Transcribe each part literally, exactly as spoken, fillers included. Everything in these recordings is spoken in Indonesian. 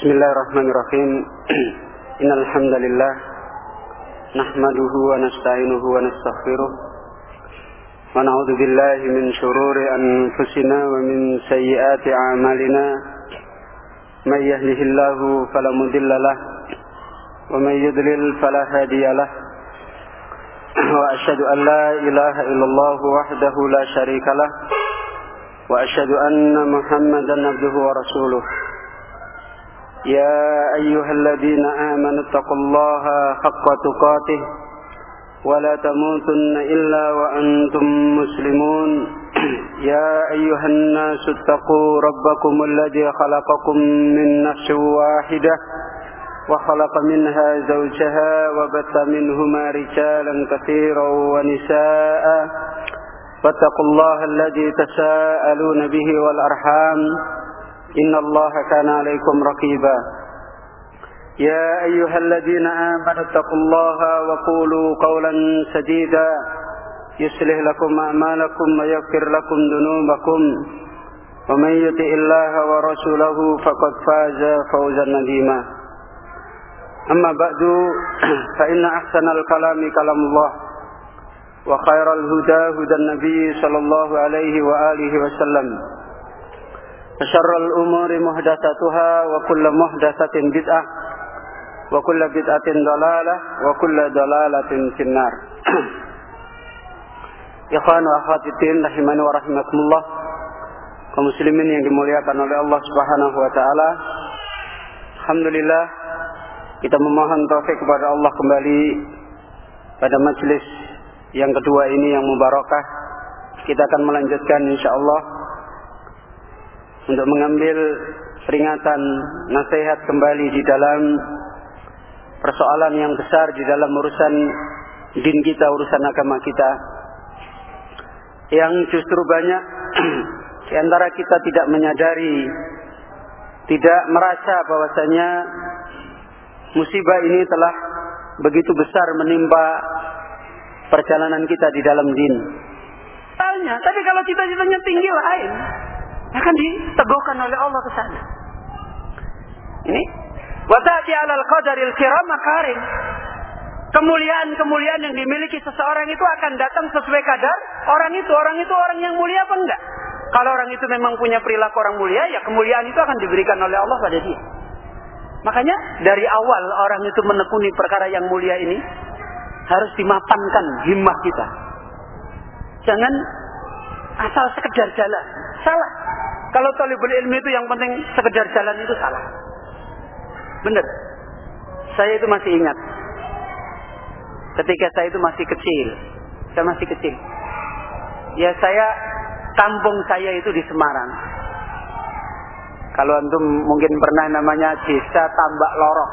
Bismillahirrahmanirrahim. Innal hamdalillah nahmaduhu wa nasta'inuhu wa nastaghfiruh wa na'udzu billahi min shururi anfusina wa min sayyiati a'malina. May yahdihillahu fala mudilla lahu wa may yudlil fala hadiya lahu. Wa asyhadu an la ilaha illallah wahdahu la syarika lah wa asyhadu anna Muhammadan abduhu wa rasuluh. يا أيها الذين آمنوا اتقوا الله حق تقاته ولا تموتن إلا وأنتم مسلمون يا أيها الناس اتقوا ربكم الذي خلقكم من نفس واحدة وخلق منها زوجها وبث منهما رجالا كثيرا ونساء واتقوا الله الذي تساءلون به والأرحام إن الله كان عليكم رقيبا يا أيها الذين آمنوا اتقوا الله وقولوا قولا سديدا يصلح لكم أعمالكم ويغفر لكم ذنوبكم ومن يطع الله ورسوله فقد فاز فوزا عظيما أما بعد فإن أحسن الكلام كلام الله وخير الهدى هدى النبي صلى الله عليه وآله وسلم وشر الأمور محدثاتها وكل محدثة بدعة وكل بدعة ضلالة وكل ضلالة في النار. Ikhwan wa akhwat fillah rahimani wa rahimakumullah. Kaum muslimin yang dimuliakan oleh Allah Subhanahu wa taala. Alhamdulillah kita memohon taufik kepada Allah kembali pada majelis yang kedua ini yang mubarakah. Kita akan melanjutkan insyaallah untuk mengambil peringatan nasihat kembali di dalam persoalan yang besar di dalam urusan din kita, urusan agama kita, yang justru banyak di antara kita tidak menyadari, tidak merasa bahwasanya musibah ini telah begitu besar menimpa perjalanan kita di dalam din. Tanya, tapi kalau cita-citanya tinggi lain, akan diteguhkan oleh Allah ke sana. Ini wa ta'ti 'alal qadaril kiram makarim. Kemuliaan-kemuliaan yang dimiliki seseorang itu akan datang sesuai kadar orang itu. Orang itu orang yang mulia apa enggak? Kalau orang itu memang punya perilaku orang mulia, ya kemuliaan itu akan diberikan oleh Allah pada dia. Makanya dari awal orang itu menekuni perkara yang mulia ini harus dimapankan himmah kita. Jangan asal sekedar jalan. Salah. Kalau talibul ilmi itu yang penting sekedar jalan itu salah. Benar. Saya itu masih ingat. Ketika saya itu masih kecil. Saya masih kecil. Ya saya, kampung saya itu di Semarang. Kalau antum mungkin pernah namanya Desa Tambak Lorok.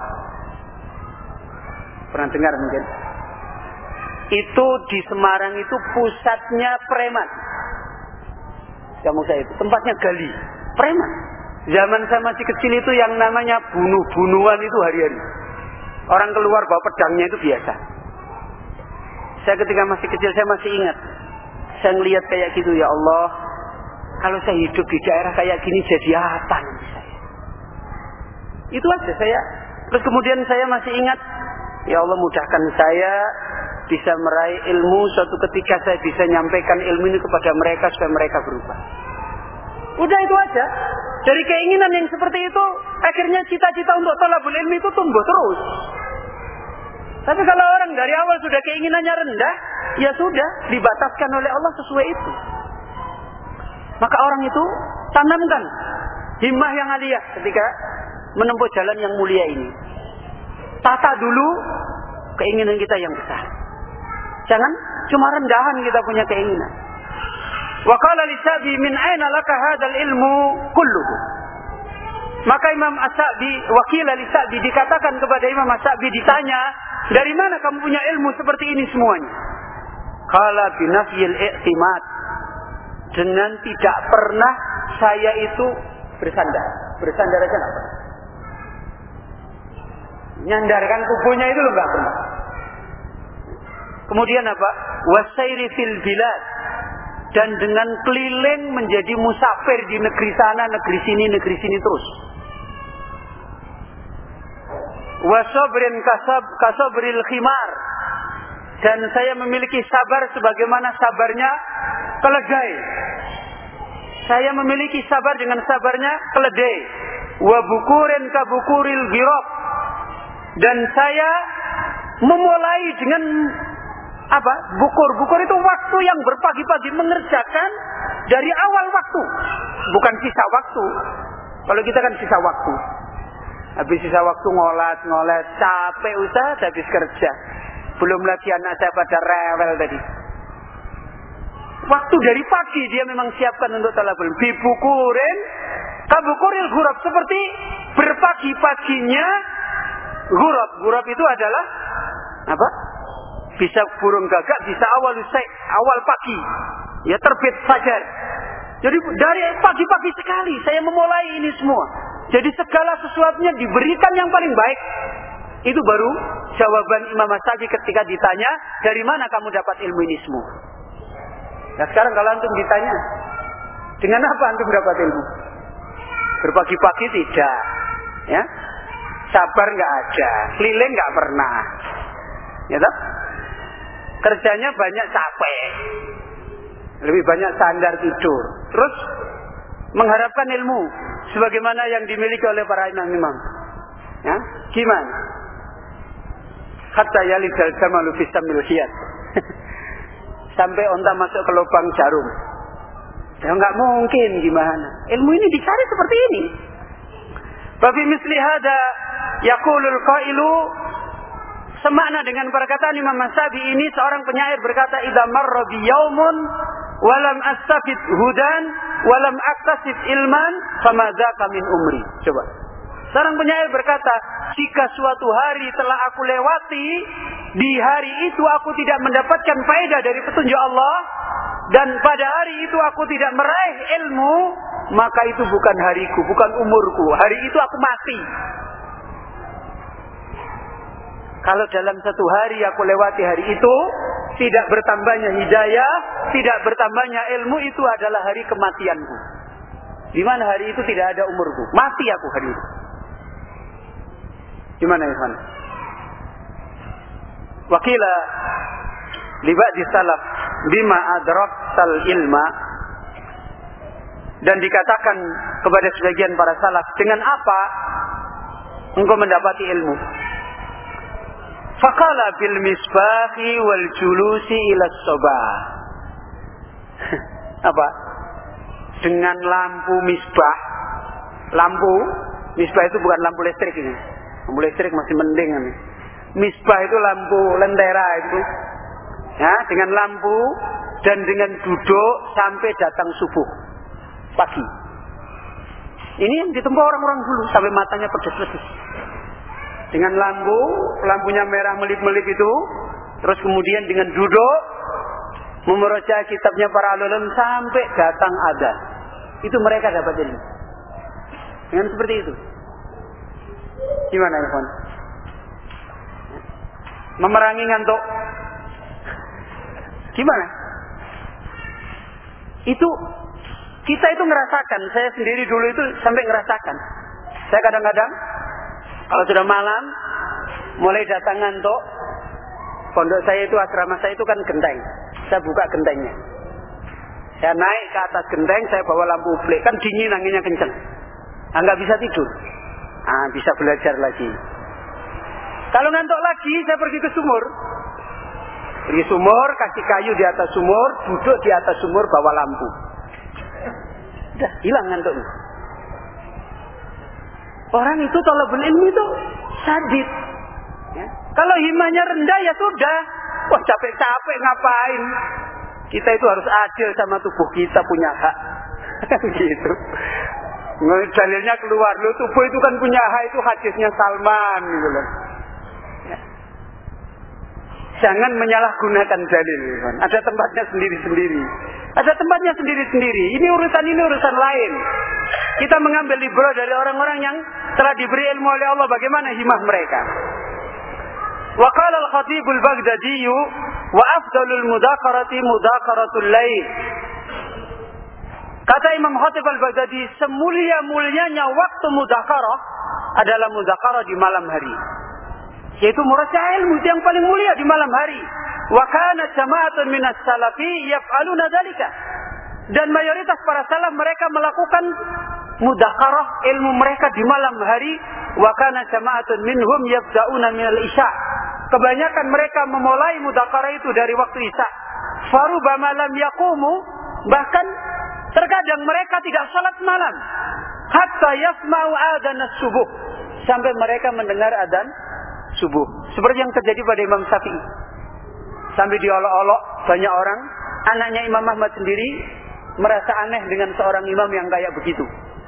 Pernah dengar mungkin? Itu di Semarang itu pusatnya preman. Kamu saya itu tempatnya gali, preman. Zaman saya masih kecil itu yang namanya bunuh-bunuhan itu hari-hari. Orang keluar bawa pedangnya itu biasa. Saya ketika masih kecil saya masih ingat. Saya ngelihat kayak gitu, ya Allah, kalau saya hidup di daerah kayak gini jadi apa nanti saya? Itu aja saya. Terus kemudian saya masih ingat, ya Allah mudahkan saya bisa meraih ilmu, suatu ketika saya bisa nyampaikan ilmu ini kepada mereka supaya mereka berubah. Udah itu aja. Dari keinginan yang seperti itu, akhirnya cita-cita untuk thalabul ilmi itu tumbuh terus. Tapi kalau orang dari awal sudah keinginannya rendah, ya sudah dibataskan oleh Allah sesuai itu. Maka orang itu tanamkan himmah yang aliyah ketika menempuh jalan yang mulia ini. Tata dulu keinginan kita yang besar. Jangan cuma rendahan kita punya keinginan. Wa qala li Sa'bi min aina laka hadzal ilmu kulluhu. Maka Imam As-Sa'bi, wakila li Sa'bi, dikatakan kepada Imam As-Sa'bi, ditanya, dari mana kamu punya ilmu seperti ini semuanya? Qala bi nafyil i'timad. Dengan tidak pernah saya itu bersandar. Bersandar aja enggak pernah. Nyandarkan tubuhnya itu enggak pernah. Kemudian apa? Wasairi fil bilad. Dan dengan keliling menjadi musafir di negeri sana, negeri sini, negeri sini terus. wa sabrin kasab kasabril khimar, dan saya memiliki sabar sebagaimana sabarnya keledai. Saya memiliki sabar dengan sabarnya keledai. Wa bukurin kabukuril girab, dan saya memulai dengan apa? Bukur. Bukur itu waktu yang berpagi-pagi, mengerjakan dari awal waktu, bukan sisa waktu. Kalau kita kan sisa waktu. Habis sisa waktu ngolat-ngolat, capek usaha, habis kerja. Belum lagi anak saya pada rewel tadi. Waktu dari pagi dia memang siapkan untuk talabul ilmi. Bibukurin kabukuril ghurab, seperti berpagi-paginya ghurab. Ghurab itu adalah apa? Bisa burung gagak, bisa awal usai, awal pagi. Ya, terbit fajar. Jadi dari pagi-pagi sekali saya memulai ini semua. Jadi segala sesuatunya diberikan yang paling baik. Itu baru jawaban Imam As-Syafi'i ketika ditanya, dari mana kamu dapat ilmu ini semua? Nah sekarang kalau antum ditanya, dengan apa antum dapat ilmu? Berpagi-pagi tidak, ya, sabar nggak ada, keliling nggak pernah, ya toh? Kerjanya banyak capek, lebih banyak sandar tidur, terus mengharapkan ilmu sebagaimana yang dimiliki oleh para imam-imam, ya, gimana? Hatta yalidal jamalu fi samil khiyat. Sampai onta masuk ke lubang jarum. Ya enggak mungkin, gimana? Ilmu ini dicari seperti ini. Babi misli hada yaqulul qailu, semakna dengan perkataan Imam As-Syafi'i ini, seorang penyair berkata, idza marra bi yaumun wa lam astafid hudan wa lam aktasib ilman fama dzaka min umri. Coba. Seorang penyair berkata, jika suatu hari telah aku lewati, di hari itu aku tidak mendapatkan faedah dari petunjuk Allah, dan pada hari itu aku tidak meraih ilmu, maka itu bukan hariku, bukan umurku. Hari itu aku mati. Kalau dalam satu hari aku lewati hari itu, tidak bertambahnya hidayah, tidak bertambahnya ilmu, itu adalah hari kematianku. Di mana hari itu tidak ada umurku, mati aku hari itu. Gimana Ikhwan? Wakila libadi salaf bima adraktal ilma, dan dikatakan kepada sebagian para salaf, dengan apa engkau mendapati ilmu? Faqala bil misbahi wal julusi ila sobah. Apa? Dengan lampu misbah. Lampu misbah itu bukan lampu listrik ini. Lampu listrik masih mending ini. Misbah itu lampu lentera itu. Ya, dengan lampu dan dengan duduk sampai datang subuh pagi. Ini yang ditempuh orang-orang dulu sampai matanya pedes-pedes. Dengan lampu, lampunya merah melip-melip itu, terus kemudian dengan duduk memerocah kitabnya para ulama sampai datang adzan. Itu mereka dapat ilmu. Dengan seperti itu. Gimana ya, kawan? Memerangi ngantuk. Gimana? Itu kita itu ngerasakan. Saya sendiri dulu itu sampai ngerasakan. Saya kadang-kadang kalau sudah malam mulai datang ngantuk, pondok saya itu, asrama saya itu kan genteng. Saya buka gentengnya. Saya naik ke atas genteng, saya bawa lampu ublik, kan dingin, anginnya kenceng. Ah, nggak bisa tidur. Ah, bisa belajar lagi. Kalau ngantuk lagi, saya pergi ke sumur. Pergi sumur, kasih kayu di atas sumur, duduk di atas sumur, bawa lampu. Udah, hilang ngantuknya. Orang itu talabul ilmi itu sadid. Ya. Kalau himahnya rendah ya sudah. Wah, capek-capek ngapain? Kita itu harus adil sama tubuh kita, punya hak. Gitu. Dalilnya keluar, lo tubuh itu kan punya hak, itu hadisnya Salman gitu loh. Ya. Jangan menyalahgunakan dalil, kan. Ada tempatnya sendiri-sendiri. Ada tempatnya sendiri-sendiri. Ini urusan ini urusan lain. Kita mengambil libro dari orang-orang yang telah diberi ilmu oleh Allah, bagaimana himah mereka. Wa qala al-Khatib al-Baghdadi wa afdalul mudaqarati mudaqaratul lail. Kata Imam Khatib al-Baghdadi, semulia-mulianya waktu mudaqarah adalah mudaqarah di malam hari. Yaitu murajaah ilmu yang paling mulia di malam hari. Wa kana jama'atun minas salafi yaf'aluna dzalika. Dan mayoritas para salaf mereka melakukan mudzakarah ilmu mereka di malam hari. Wa kana jama'atun minhum yabda'una minal isya. Kebanyakan mereka memulai mudzakarah itu dari waktu isya. Farubama lam yaqumu, bahkan terkadang mereka tidak salat malam hatta yasma'u adzan as-subuh, sampai mereka mendengar adzan subuh. Seperti yang terjadi pada Imam Syafi'i. Sampai diolok-olok banyak orang, anaknya Imam Ahmad sendiri merasa aneh dengan seorang imam yang kayak begitu.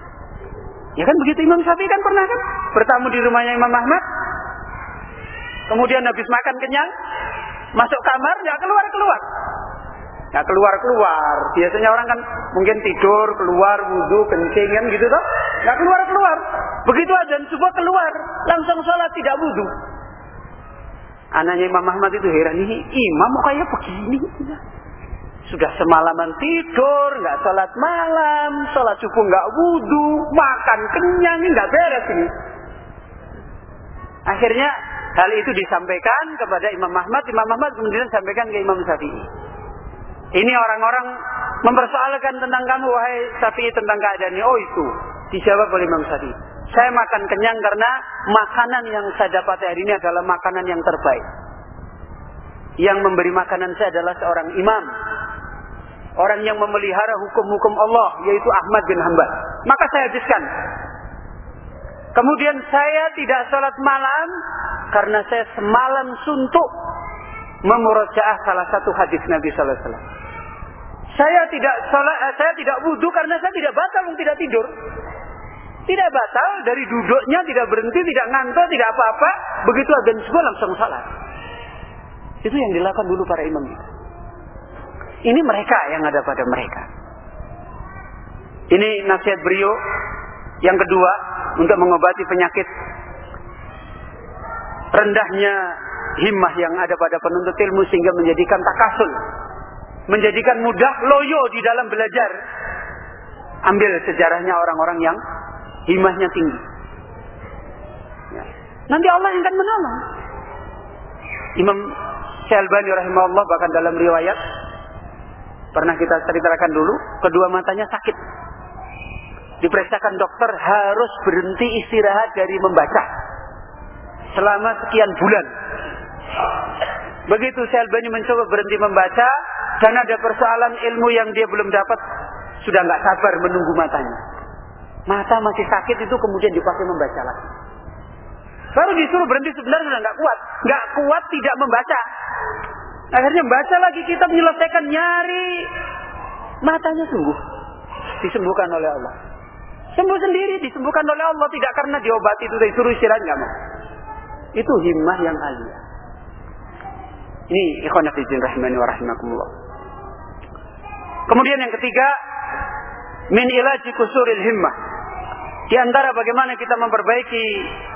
Ya kan begitu, Imam Syafi'i kan pernah kan bertamu di rumahnya Imam Ahmad. Kemudian habis makan kenyang, masuk kamar, nggak keluar-keluar. Nggak keluar-keluar. Biasanya orang kan mungkin tidur, keluar, wudu, kencing kan gitu toh. Nggak keluar-keluar. Begitu adzan subuh keluar, langsung sholat tidak wudu. Anaknya Imam Ahmad itu heran, ini imam kok kayak begini. Sudah semalaman tidur, nggak sholat malam, sholat subuh nggak wudu, makan kenyang, ini nggak beres ini. Akhirnya hal itu disampaikan kepada Imam Ahmad. Imam Ahmad kemudian sampaikan ke Imam Syafi'i. Ini orang-orang mempersoalkan tentang kamu, wahai Syafi'i, tentang keadaannya. Oh itu, dijawab oleh Imam Syafi'i. Saya makan kenyang karena makanan yang saya dapat hari ini adalah makanan yang terbaik. Yang memberi makanan saya adalah seorang imam. Orang yang memelihara hukum-hukum Allah, yaitu Ahmad bin Hanbal. Maka saya habiskan. Kemudian saya tidak sholat malam karena saya semalam suntuk memurajaah salah satu hadis Nabi sallallahu alaihi wasallam. Saya tidak sholat, saya tidak wudu karena saya tidak batal, tidak tidur. Tidak batal, dari duduknya tidak berhenti, tidak ngantuk, tidak apa-apa. Begitu adzan subuh langsung salat. Itu yang dilakukan dulu para imam. Ini mereka yang ada pada mereka. Ini nasihat beliau yang kedua untuk mengobati penyakit rendahnya himmah yang ada pada penuntut ilmu sehingga menjadikan takasul, menjadikan mudah loyo di dalam belajar. Ambil sejarahnya orang-orang yang himmahnya tinggi. Ya. Nanti Allah yang akan menolong. Imam Syalbani rahimahullah bahkan dalam riwayat pernah kita ceritakan dulu, kedua matanya sakit. Diperiksakan dokter harus berhenti istirahat dari membaca selama sekian bulan. Begitu Syalbani mencoba berhenti membaca dan ada persoalan ilmu yang dia belum dapat, sudah nggak sabar menunggu matanya. Mata masih sakit itu kemudian dipakai membaca lagi. Baru disuruh berhenti sebentar sudah nggak kuat, nggak kuat tidak membaca. Akhirnya baca lagi kitab, menyelesaikan, nyari, matanya sembuh, disembuhkan oleh Allah. Sembuh sendiri, disembuhkan oleh Allah, tidak karena diobati itu disuruh istirahat nggak mau. Itu himmah yang alia. Ini ikhwan fillah rahimani wa rahimakumullah. Kemudian yang ketiga, min ilaji kusuril himmah. Di antara bagaimana kita memperbaiki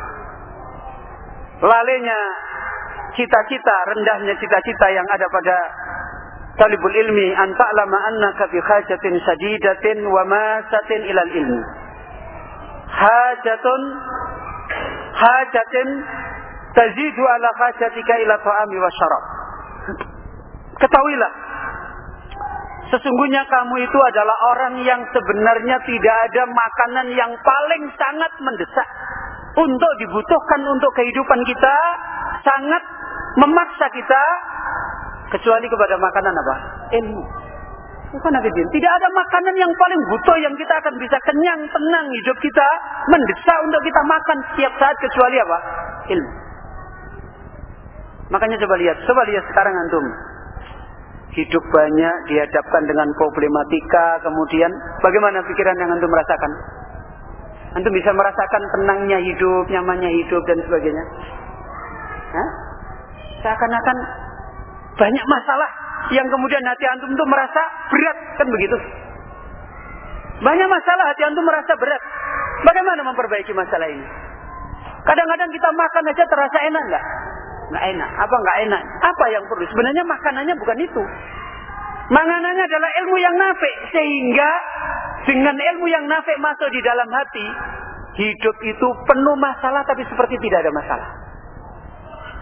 lalenya cita-cita, rendahnya cita-cita yang ada pada talibul ilmi, an ta'lama annaka fi hajatin shadidatin wa masatin ilal ilmi. Hajatun hajatin tazidu ala hajatika ila ta'ami wa syarab. Ketahuilah, sesungguhnya kamu itu adalah orang yang sebenarnya tidak ada makanan yang paling sangat mendesak untuk dibutuhkan untuk kehidupan kita, sangat memaksa kita, kecuali kepada makanan apa? Ilmu. Bukan Nabi-Din. Tidak ada makanan yang paling butuh yang kita akan bisa kenyang, tenang hidup kita, mendesak untuk kita makan setiap saat kecuali apa? Ilmu. Makanya coba lihat, coba lihat sekarang antum. Hidup banyak dihadapkan dengan problematika, kemudian bagaimana pikiran yang antum merasakan? Antum bisa merasakan tenangnya hidup, nyamannya hidup dan sebagainya. Hah? Seakan-akan banyak masalah yang kemudian hati antum itu merasa berat, kan begitu? Banyak masalah hati antum merasa berat. Bagaimana memperbaiki masalah ini? Kadang-kadang kita makan aja terasa enak enggak? Enggak enak. Apa enggak enak? Apa yang perlu? Sebenarnya makanannya bukan itu. Makanannya adalah ilmu yang nafi, sehingga dengan ilmu yang nafi masuk di dalam hati, hidup itu penuh masalah tapi seperti tidak ada masalah.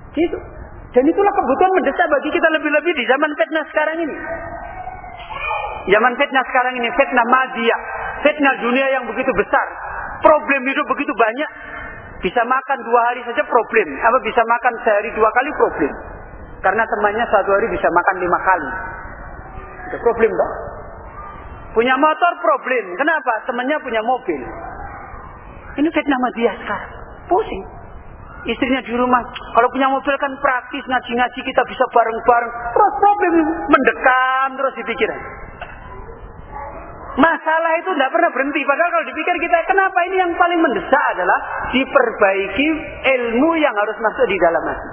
Gitu. Dan itulah kebutuhan mendesak bagi kita lebih-lebih di zaman fitnah sekarang ini. Zaman fitnah sekarang ini, fitnah madiyah, fitnah dunia yang begitu besar, problem hidup begitu banyak. Bisa makan dua hari saja problem, apa bisa makan sehari dua kali problem. Karena temannya satu hari bisa makan lima kali. Itu problem toh. Punya motor problem, kenapa? Temannya punya mobil. Ini fitnah madiyah sekarang. Pusing. Istrinya di rumah, kalau punya mobil kan praktis, ngaji-ngaji kita bisa bareng-bareng. Terus problem mendekam terus dipikirin. Masalah itu tidak pernah berhenti. Padahal kalau dipikir kita, kenapa ini yang paling mendesak adalah diperbaiki ilmu yang harus masuk di dalam hati.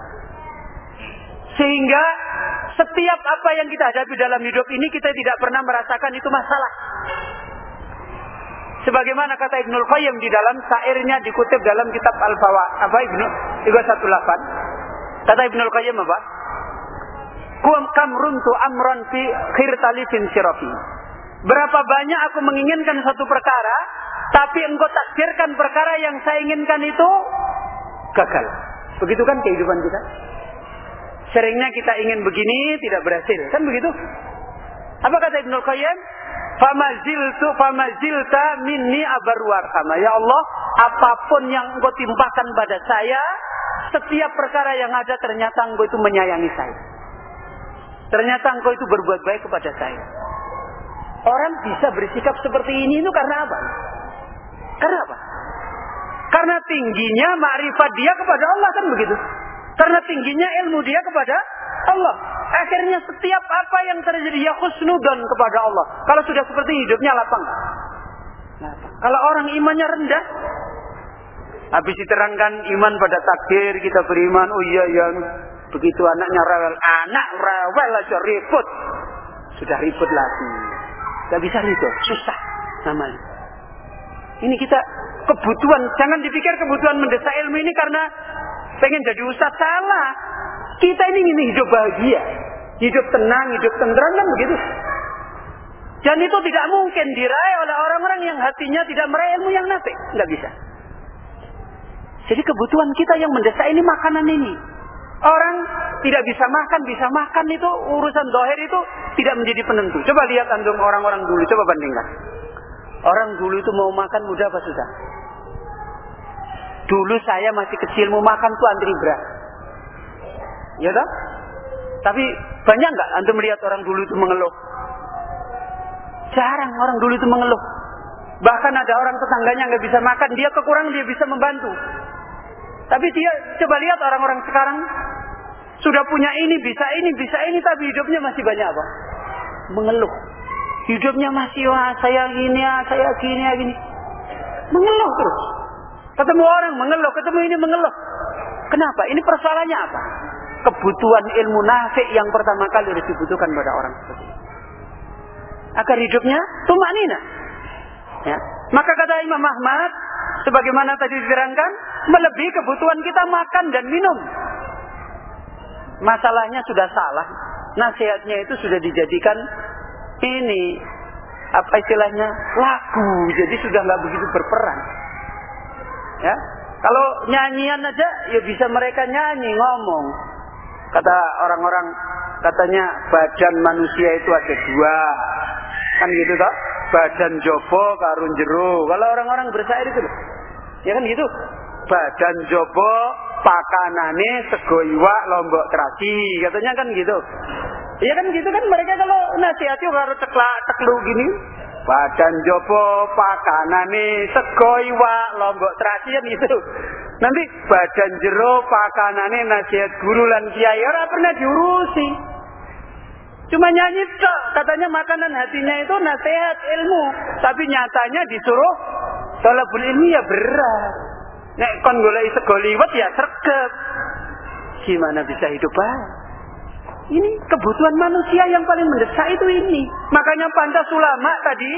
Sehingga setiap apa yang kita hadapi dalam hidup ini kita tidak pernah merasakan itu masalah. Sebagaimana kata Ibnul Qayyim di dalam syairnya dikutip dalam kitab Al-Fawaid, apa Ibnu tiga satu delapan. Kata Ibnul Qayyim apa? Kum kamruntu amran fi khirtalifin sirafi. Berapa banyak aku menginginkan satu perkara, tapi engkau takdirkan perkara yang saya inginkan itu gagal. Begitu kan kehidupan kita? Seringnya kita ingin begini, tidak berhasil. Kan begitu? Apa kata Ibnul Qayyim? Famaziltu famazilta minni abarwarhama. Ya Allah, apapun yang engkau timpakan pada saya, setiap perkara yang ada ternyata engkau itu menyayangi saya. Ternyata engkau itu berbuat baik kepada saya. Orang bisa bersikap seperti ini itu karena apa? Karena apa? Karena tingginya makrifat dia kepada Allah, kan begitu? Karena tingginya ilmu dia kepada Allah. Akhirnya setiap apa yang terjadi ya khusnudon kepada Allah. Kalau sudah seperti hidupnya lapang. lapang. Kalau orang imannya rendah, habis diterangkan iman pada takdir, kita beriman, oh iya ya, begitu anaknya rewel, anak rewel aja ribut. Sudah ribut lagi. Gak bisa ribut, susah namanya. Ini kita kebutuhan, jangan dipikir kebutuhan mendesak ilmu ini karena pengen jadi ustaz, salah. Kita ini ingin hidup bahagia, hidup tenang, hidup tentram, kan begitu. Dan itu tidak mungkin diraih oleh orang-orang yang hatinya tidak meraih ilmu yang nafi, nggak bisa. Jadi kebutuhan kita yang mendesak ini makanan ini. Orang tidak bisa makan, bisa makan itu urusan zahir itu tidak menjadi penentu. Coba lihat antum orang-orang dulu, coba bandingkan. Orang dulu itu mau makan mudah apa susah? Dulu saya masih kecil mau makan tuh antri beras. Ya toh? Tapi banyak nggak antum melihat orang dulu itu mengeluh? Jarang orang dulu itu mengeluh. Bahkan ada orang tetangganya nggak bisa makan, dia kekurangan dia bisa membantu. Tapi dia coba lihat orang-orang sekarang sudah punya ini, bisa ini, bisa ini, tapi hidupnya masih banyak apa? Mengeluh. Hidupnya masih wah saya gini, saya gini, gini. Mengeluh terus. Ketemu orang mengeluh, ketemu ini mengeluh. Kenapa? Ini persoalannya apa? Kebutuhan ilmu nafi' yang pertama kali harus dibutuhkan pada orang seperti ini. Agar hidupnya tumanina. Ya. Maka kata Imam Ahmad, sebagaimana tadi diterangkan, melebihi kebutuhan kita makan dan minum. Masalahnya sudah salah. Nasihatnya itu sudah dijadikan ini apa istilahnya lagu. Jadi sudah nggak begitu berperan. Ya, kalau nyanyian aja, ya bisa mereka nyanyi ngomong. Kata orang-orang, katanya badan manusia itu ada dua, kan gitu toh? Badan jopo karun jero. Kalau orang-orang bersair itu, ya kan gitu. Badan jopo pakanane sego iwak lombok terasi, katanya kan gitu. Ya kan gitu kan mereka kalau nasihati harus ceklak ceklu gini. Badan jopo pakanane sego iwak lombok terasi kan gitu. Nanti badan jero pakanane nasihat guru lan kiai ora pernah diurusi. Cuma nyanyi tok, katanya makanan hatinya itu nasihat ilmu, tapi nyatanya disuruh thalabul ilmi ya berat. Nek kon golek sego liwet ya sregep. Gimana bisa hidup baik? Ini kebutuhan manusia yang paling mendesak itu ini. Makanya pantas ulama tadi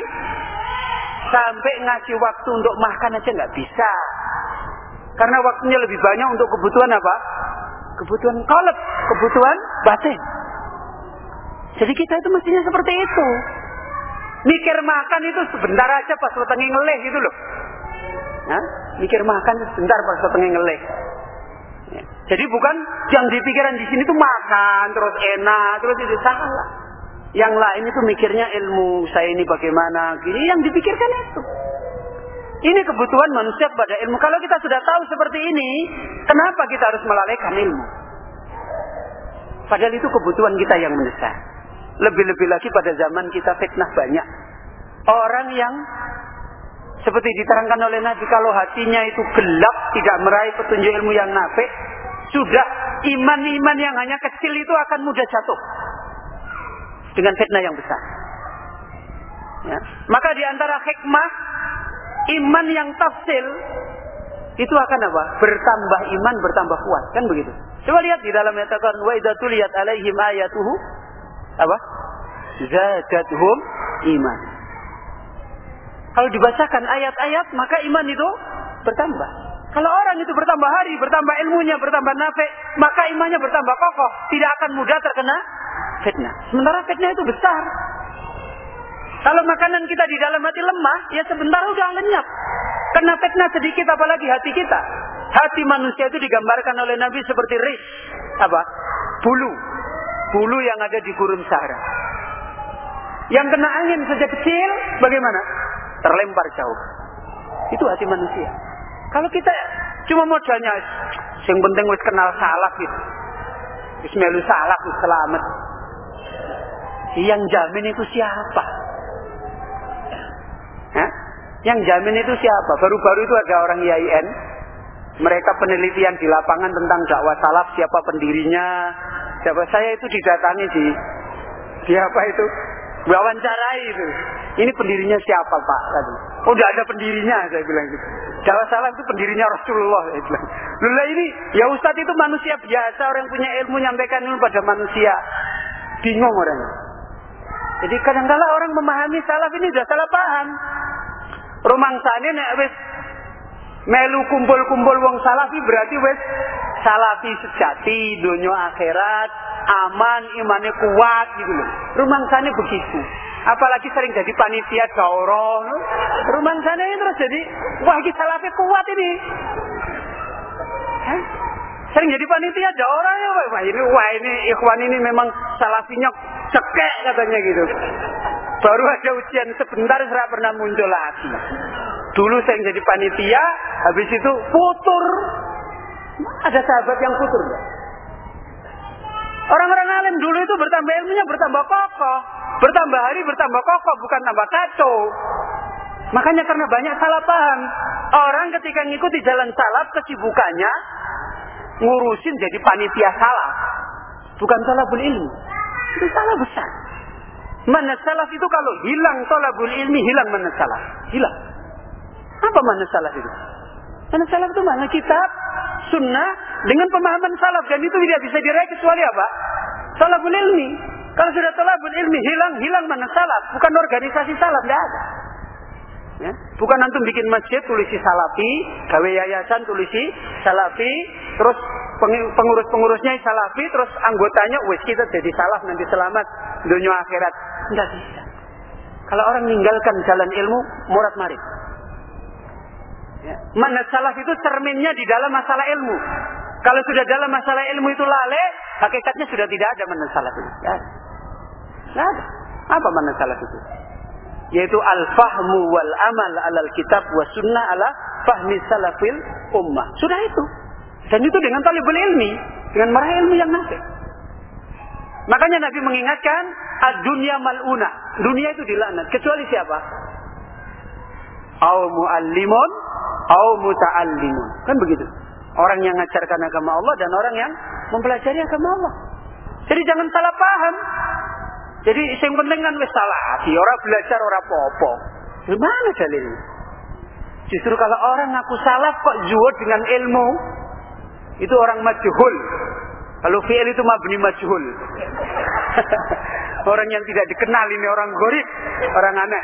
sampai ngasih waktu untuk makan aja nggak bisa. Karena waktunya lebih banyak untuk kebutuhan apa? Kebutuhan qalb, kebutuhan batin. Jadi kita itu mestinya seperti itu. Mikir makan itu sebentar aja pas wetenge ngelih gitu loh. Nah, mikir makan sebentar pas wetenge ngelih. Jadi bukan yang dipikiran di sini tuh makan terus enak terus itu salah. Yang lain itu mikirnya ilmu saya ini bagaimana, gini yang dipikirkan itu. Ini kebutuhan manusia kepada ilmu. Kalau kita sudah tahu seperti ini, kenapa kita harus melalaikan ilmu? Padahal itu kebutuhan kita yang mendesak. Lebih-lebih lagi pada zaman kita fitnah banyak. Orang yang seperti diterangkan oleh Nabi, kalau hatinya itu gelap, tidak meraih petunjuk ilmu yang nafi', sudah iman-iman yang hanya kecil itu akan mudah jatuh dengan fitnah yang besar. Ya. Maka di antara hikmah iman yang tafsil itu akan apa? Bertambah iman, bertambah kuat, kan begitu. Coba lihat di dalam ayat Al-Qur'an, wa idza tuliyat alaihim ayatuhu apa? Zadatuhum iman. Kalau dibacakan ayat-ayat, maka iman itu bertambah. Kalau orang itu bertambah hari, bertambah ilmunya, bertambah nafi', maka imannya bertambah kokoh, tidak akan mudah terkena fitnah. Sementara fitnah itu besar. Kalau makanan kita di dalam hati lemah, ya sebentar udah lenyap. Kena fitnah sedikit, apalagi hati kita. Hati manusia itu digambarkan oleh Nabi seperti ris, apa? Bulu, bulu yang ada di gurun Sahara. Yang kena angin saja kecil, bagaimana? Terlempar jauh. Itu hati manusia. Kalau kita cuma modalnya, yang penting wis kenal salaf gitu, wis melu salaf, wis selamat. Yang jamin itu siapa? Hah? Yang jamin itu siapa? Baru-baru itu ada orang I A I N, mereka penelitian di lapangan tentang dakwah salaf, siapa pendirinya, siapa. Saya itu didatangi di, di apa itu, wawancarai itu. Ini pendirinya siapa Pak? Tadi. Oh, tidak ada pendirinya, saya bilang gitu. Dakwah salaf itu pendirinya Rasulullah, saya bilang. Lula ini, ya Ustadz itu manusia biasa, orang yang punya ilmu nyampaikan ilmu pada manusia. Bingung orang. Jadi kadang-kala orang memahami salaf ini sudah salah paham. Rumangsane nek wis melu kumpul-kumpul wong salafi berarti wis salafi sejati, dunia akhirat, aman, imannya kuat gitu loh. Rumangsane begitu. Apalagi sering jadi panitia daurah, no? Rumangsane terus jadi wah iki salafi kuat ini. Hah? Sering jadi panitia daurah ya, wah ini wah ini ikhwan ini memang salafinya cekek katanya gitu. Baru ada ujian sebentar tidak pernah muncul lagi. Dulu saya jadi panitia, habis itu putur. Ada sahabat yang putur. Orang-orang alim dulu itu bertambah ilmunya bertambah kokoh, bertambah hari bertambah kokoh, bukan tambah kacau. Makanya karena banyak salah paham, orang ketika ngikuti jalan salaf kesibukannya ngurusin jadi panitia salaf, bukan talabul ilmi. Itu salah besar. Mana salaf itu kalau hilang talabul ilmi, hilang mana salaf. Hilang. Apa mana salaf itu? Mana salaf itu mana kitab, sunnah dengan pemahaman salaf, dan itu tidak bisa diraih kecuali apa? Talabul ilmi. Kalau sudah talabul ilmi hilang, hilang mana salaf. Bukan organisasi salaf, tidak ada. Ya? Bukan antum bikin masjid tulisi salafi, gawe yayasan tulisi salafi, terus pengurus-pengurusnya salafi, terus anggotanya wes kita jadi salaf nanti selamat dunia akhirat. Tidak bisa. Kalau orang meninggalkan jalan ilmu, murat marit. Ya. Mana salaf itu cerminnya di dalam masalah ilmu. Kalau sudah dalam masalah ilmu itu lalai, hakikatnya sudah tidak ada mana salaf itu. Tidak ada. Tidak ada. Apa mana salaf itu? Yaitu al-fahmu wal amal alal kitab wa sunnah ala fahmi salafil ummah. Sudah itu. Dan itu dengan talibul ilmi, dengan meraih ilmu yang nafi'. Makanya Nabi mengingatkan ad-dunya mal'una. Dunia itu dilaknat. Kecuali siapa? Au mu'allimun, au muta'allimun. Kan begitu. Orang yang mengajarkan agama Allah dan orang yang mempelajari agama Allah. Jadi jangan salah paham. Jadi yang penting kan wis salafi, orang belajar orang popo. Gimana dalilnya? Justru kalau orang ngaku salaf kok zuhud dengan ilmu, itu orang majhul. Kalau fi'il itu mabni majhul. Orang yang tidak dikenal, ini orang gharib, orang aneh.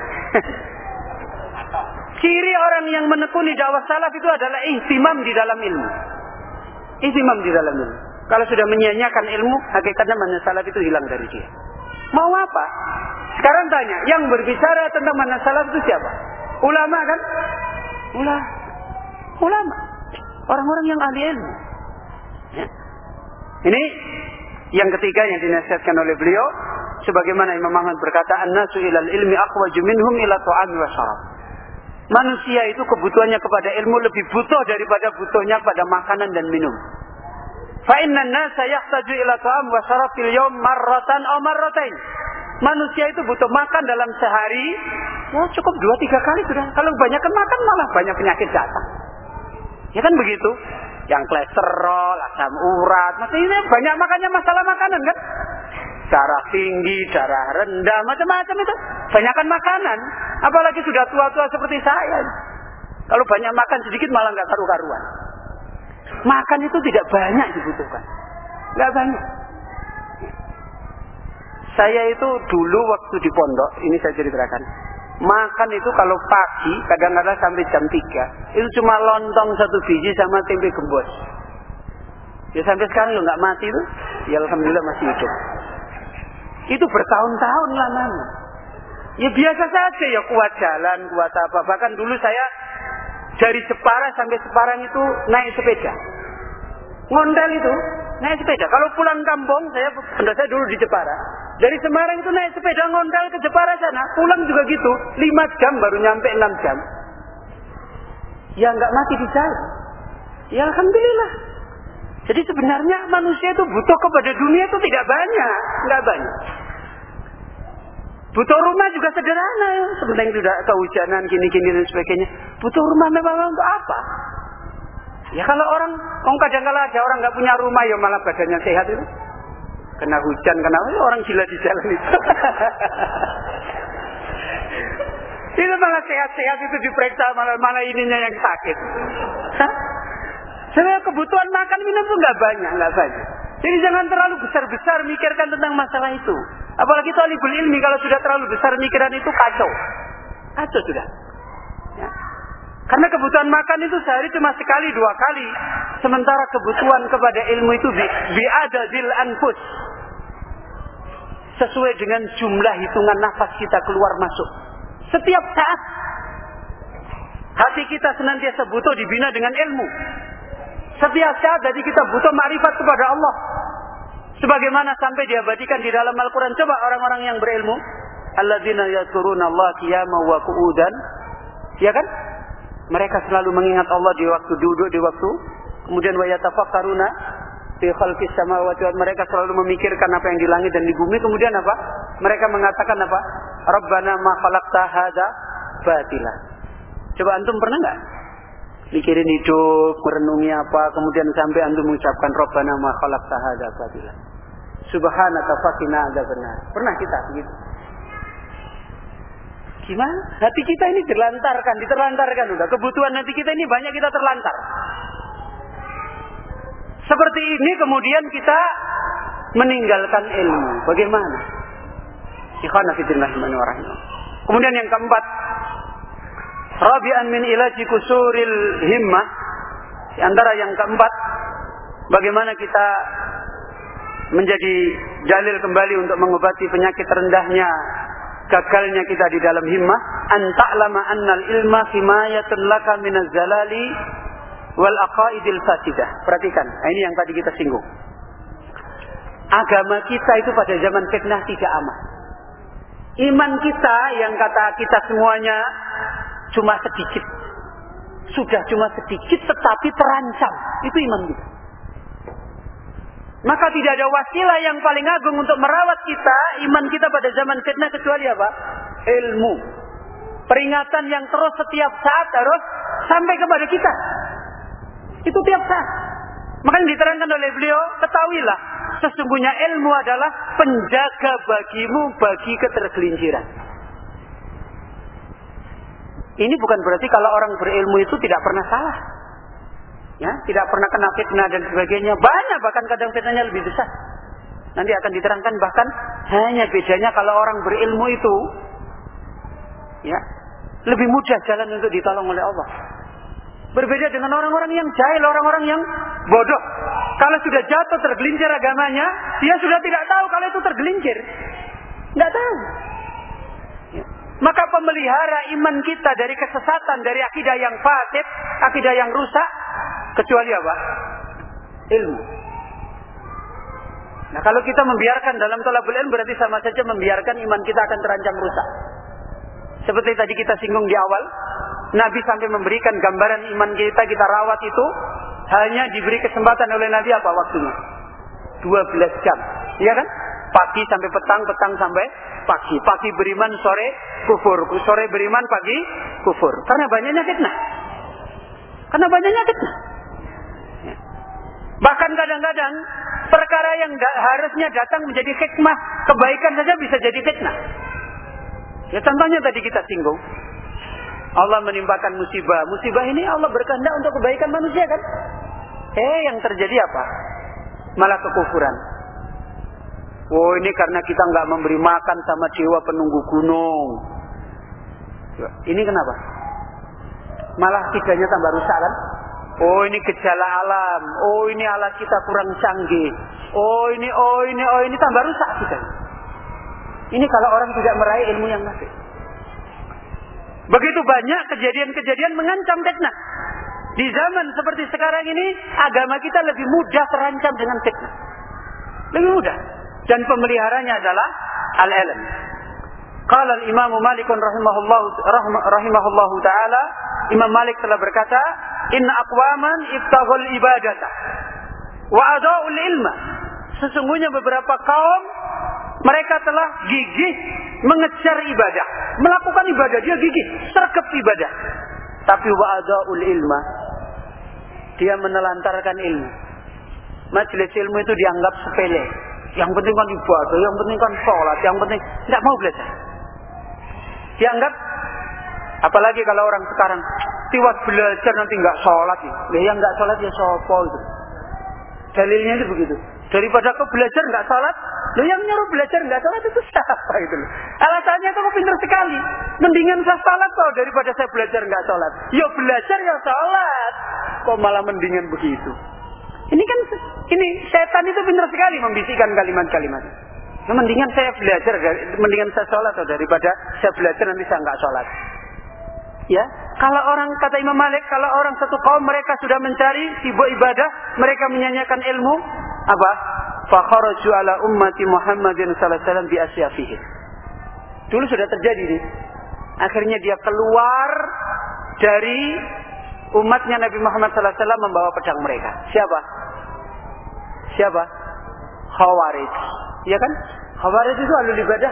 Ciri orang yang menekuni dakwah salaf itu adalah ihtimam di dalam ilmu. Ihtimam di dalam ilmu. Kalau sudah menyia-nyiakan ilmu, hakikatnya mana salaf itu hilang dari dia. Mau apa? Sekarang tanya, yang berbicara tentang mana salaf itu siapa? Ulama kan? Ulama. Ulama. Orang-orang yang ahli ilmu. Ini yang ketiga yang dinasihatkan oleh beliau, sebagaimana Imam Ahmad berkata, "An-nasu ilal ilmi aqwaju minhum ila ta'ami wa syarab." Manusia itu kebutuhannya kepada ilmu lebih butuh daripada butuhnya pada makanan dan minum. Fa innan nasa yahtaju ila ta'am wa syarab fil yawm marratan aw marratain. Manusia itu butuh makan dalam sehari, ya cukup dua tiga kali sudah. Kalau kebanyakan makan malah banyak penyakit datang. Ya kan begitu? Yang kolesterol, asam urat, maksudnya banyak makannya masalah makanan kan? Darah tinggi, darah rendah, macam-macam itu. Banyakan makanan, apalagi sudah tua-tua seperti saya. Kalau banyak makan sedikit malah nggak karu-karuan. Makan itu tidak banyak dibutuhkan, nggak banyak. Saya itu dulu waktu di pondok, ini saya ceritakan. Makan itu kalau pagi, kadang-kadang sampai jam tiga, itu cuma lontong satu biji sama tempe gembos. Ya sampai sekarang lo nggak mati itu, ya alhamdulillah masih hidup. Itu bertahun-tahun lamanya. Ya biasa saja ya, kuat jalan, kuat apa. Bahkan dulu saya dari Jepara sampai Semarang itu naik sepeda. Ngondel itu naik sepeda. Kalau pulang kampung, saya benda saya dulu di Jepara. Dari Semarang itu naik sepeda ngondel ke Jepara sana. Pulang juga gitu, lima jam baru nyampe enam jam. Ya nggak mati di jalan. Ya alhamdulillah. Jadi sebenarnya manusia itu butuh kepada dunia itu tidak banyak, nggak banyak. Butuh rumah juga sederhana ya. Sebenarnya sudah kehujanan gini-gini dan sebagainya. Butuh rumah memang untuk apa? Ya kalau orang, orang kadang-kala ada orang nggak punya rumah ya malah badannya sehat itu. Kena hujan, kena orang gila di jalan itu. Itu malah sehat-sehat itu diperiksa, malah malah ininya yang sakit. Hah? Sebenarnya kebutuhan makan minum itu nggak banyak, nggak banyak. Jadi jangan terlalu besar-besar mikirkan tentang masalah itu. Apalagi talibul ilmi kalau sudah terlalu besar mikiran itu kacau, kacau sudah. Ya. Karena kebutuhan makan itu sehari cuma sekali dua kali, sementara kebutuhan kepada ilmu itu bi bi'adadil anfus, sesuai dengan jumlah hitungan nafas kita keluar masuk setiap saat. Hati kita senantiasa butuh dibina dengan ilmu. Setiap saat jadi kita butuh ma'rifat kepada Allah. Sebagaimana sampai diabadikan di dalam Al-Quran. Coba orang-orang yang berilmu, alladzina yadhkuruna Allah qiyaman wa qu'udan. Ya kan? Mereka selalu mengingat Allah di waktu duduk, di waktu kemudian wa yatafakkaruna fi khalqis samawati wal, mereka selalu memikirkan apa yang di langit dan di bumi. Kemudian apa? Mereka mengatakan apa? Rabbana ma khalaqta hadza batila. Coba antum pernah enggak mikirin hidup, merenungi apa, kemudian sampai antum mengucapkan Rabbana ma khalaqta hadza batila, subhanaka faqina adzabannar. Pernah kita begitu? Gimana? Hati kita ini terlantarkan, diterlantarkan udah. Kebutuhan hati kita ini banyak kita terlantar. Seperti ini kemudian kita meninggalkan ilmu. Bagaimana? Ikhwana fillah wa rahimah. Kemudian yang keempat, rabi'an min ilaji kusuril himmah. Di antara yang keempat, bagaimana kita menjadi dalil kembali untuk mengobati penyakit rendahnya, gagalnya kita di dalam himmah, an ta'lama annal ilma himayatun laka minaz zalali wal aqaidil fasidah. Perhatikan, ini yang tadi kita singgung. Agama kita itu pada zaman fitnah tidak aman. Iman kita yang kata kita semuanya cuma sedikit. Sudah cuma sedikit tetapi terancam. Itu iman kita. Maka tidak ada wasilah yang paling agung untuk merawat kita, iman kita pada zaman fitnah kecuali apa? Ilmu. Peringatan yang terus setiap saat harus sampai kepada kita. Itu tiap saat. Makanya diterangkan oleh beliau, ketahuilah, sesungguhnya ilmu adalah penjaga bagimu bagi ketergelinciran. Ini bukan berarti kalau orang berilmu itu tidak pernah salah. Ya, tidak pernah kena fitnah dan sebagainya. Banyak, bahkan kadang fitnahnya lebih besar. Nanti akan diterangkan, bahkan hanya bedanya kalau orang berilmu itu ya, lebih mudah jalan untuk ditolong oleh Allah. Berbeda dengan orang-orang yang jahil, orang-orang yang bodoh. Kalau sudah jatuh tergelincir agamanya, dia sudah tidak tahu kalau itu tergelincir. Tidak tahu. Ya. Maka pemelihara iman kita dari kesesatan, dari akidah yang fasid, akidah yang rusak, kecuali apa? Ilmu. Nah, kalau kita membiarkan dalam thalabul ilm berarti sama saja membiarkan iman kita akan terancam rusak. Seperti tadi kita singgung di awal, Nabi sampai memberikan gambaran iman kita, kita rawat itu hanya diberi kesempatan oleh Nabi apa waktunya? dua belas jam. Iya kan? Pagi sampai petang, petang sampai pagi. Pagi beriman, sore kufur. Sore beriman, pagi kufur. Karena banyaknya fitnah. Karena banyaknya fitnah. Ya. Bahkan kadang-kadang perkara yang da- harusnya datang menjadi hikmah, kebaikan saja bisa jadi fitnah. Ya, contohnya tadi kita singgung. Allah menimpakan musibah. Musibah ini Allah berkehendak untuk kebaikan manusia kan? Eh, yang terjadi apa? Malah kekufuran. Oh, ini karena kita nggak memberi makan sama dewa penunggu gunung. Ini kenapa? Malah tidaknya tambah rusak kan? Oh, ini gejala alam. Oh, ini alat kita kurang canggih. Oh, ini, oh ini, oh ini tambah rusak kita. Ini kalau orang tidak meraih ilmu yang nafi. Begitu banyak kejadian-kejadian mengancam fitnah. Di zaman seperti sekarang ini, agama kita lebih mudah terancam dengan fitnah. Lebih mudah. Dan pemeliharanya adalah al-ilm. Qala al-Imam Malik rahimahullah rahimahullah taala, Imam Malik telah berkata, "Inna aqwaman ibtaghul ibadata wa adaa'ul ilma." Sesungguhnya beberapa kaum mereka telah gigih mengejar ibadah, melakukan ibadah, dia gigih, sergap ibadah. Tapi wa adaa'ul ilma, dia menelantarkan ilmu. Majelis ilmu itu dianggap sepele. Yang penting kan ibadah, yang penting kan sholat, yang penting tidak mau belajar. Dianggap, apalagi kalau orang sekarang tiwas belajar nanti nggak sholat, ya yang nggak sholat ya sopo itu. Dalilnya itu begitu. Daripada kau belajar nggak sholat, lo yang nyuruh belajar nggak sholat itu siapa itu? Alasannya itu pintar sekali. Mendingan saya sholat kok daripada saya belajar nggak sholat. Yo belajar ya sholat. Kok malah mendingan begitu? Ini kan, ini setan itu pintar sekali membisikkan kalimat-kalimat. Nah, mendingan saya belajar, mendingan saya sholat atau daripada saya belajar nanti saya nggak sholat. Ya, kalau orang kata Imam Malik, kalau orang satu kaum mereka sudah mencari sibuk ibadah, mereka menyanyikan ilmu, apa? Fakharaju ala ummati Muhammadin sallallahu alaihi wasallam bi asyafihim. Dulu sudah terjadi nih. Akhirnya dia keluar dari umatnya Nabi Muhammad sallallahu alaihi wasallam membawa pedang mereka. Siapa? Siapa? Khawarij. Iya kan? Khawarij itu ahlul ibadah.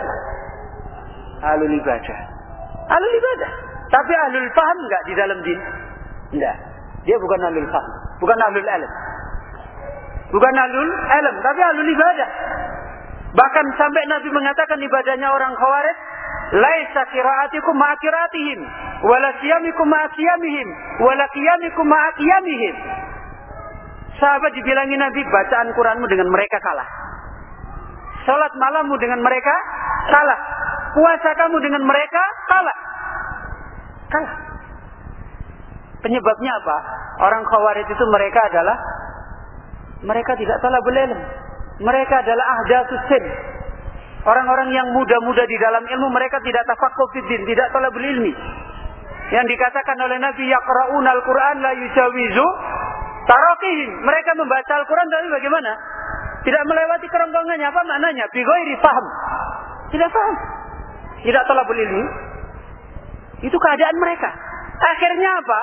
Ahlul ibadah. Ahlul ibadah. Tapi ahlul faham enggak di dalam din? Enggak. Dia bukan ahlul faham, bukan ahlul ilm. Bukan ahlul ilm, tapi ahlul ibadah. Bahkan sampai Nabi mengatakan ibadahnya orang Khawarij, laisa qiraatikum ma'a qiraatihim, wala siyamikum ma'a siyamihim, wala qiyamikum ma'a qiyamihim. Sahabat dibilangi Nabi, bacaan Quranmu dengan mereka kalah. Salat malammu dengan mereka kalah. Puasa kamu dengan mereka kalah. Kalah. Penyebabnya apa? Orang Khawarij itu mereka adalah mereka tidak talabul ilm. Mereka adalah ahdatsus sin. Orang-orang yang muda-muda di dalam ilmu, mereka tidak tafaqquh fid din, tidak talabul ilmi. Yang dikatakan oleh Nabi, yaqra'una al-Qur'an la yujawizu taraqihim. Mereka membaca Al-Qur'an tapi bagaimana? Tidak melewati kerongkongannya. Apa maknanya? Bi ghairi faham. Tidak paham. Tidak talabul ilmi. Itu keadaan mereka. Akhirnya apa?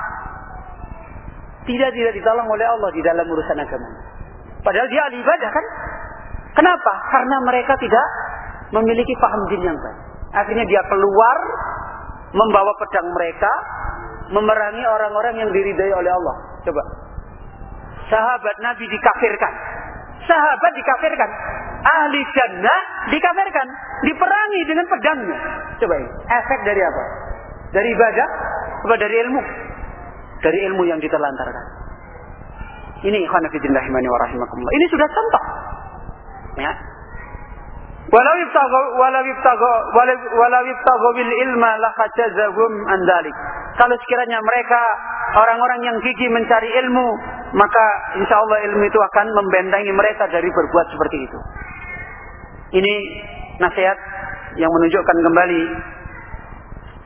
Tidak tidak ditolong oleh Allah di dalam urusan agama. Padahal dia ahli ibadah kan? Kenapa? Karena mereka tidak memiliki paham din yang baik. Akhirnya dia keluar membawa pedang mereka memerangi orang-orang yang diridai oleh Allah. Coba. Sahabat Nabi dikafirkan. Sahabat dikafirkan. Ahli jannah dikafirkan. Diperangi dengan pedangnya. Coba ini. Efek dari apa? Dari ibadah atau dari ilmu? Dari ilmu yang ditelantarkan. Ini ikhwan fillah rahimani wa rahimakumullah. Ini sudah contoh. Ya. Walau yibtaghu walau yibtaghu walau yibtaghu bil ilma la khajazahum an dzalik. Kalau sekiranya mereka orang-orang yang gigih mencari ilmu, maka insyaallah ilmu itu akan membentengi mereka dari berbuat seperti itu. Ini nasihat yang menunjukkan kembali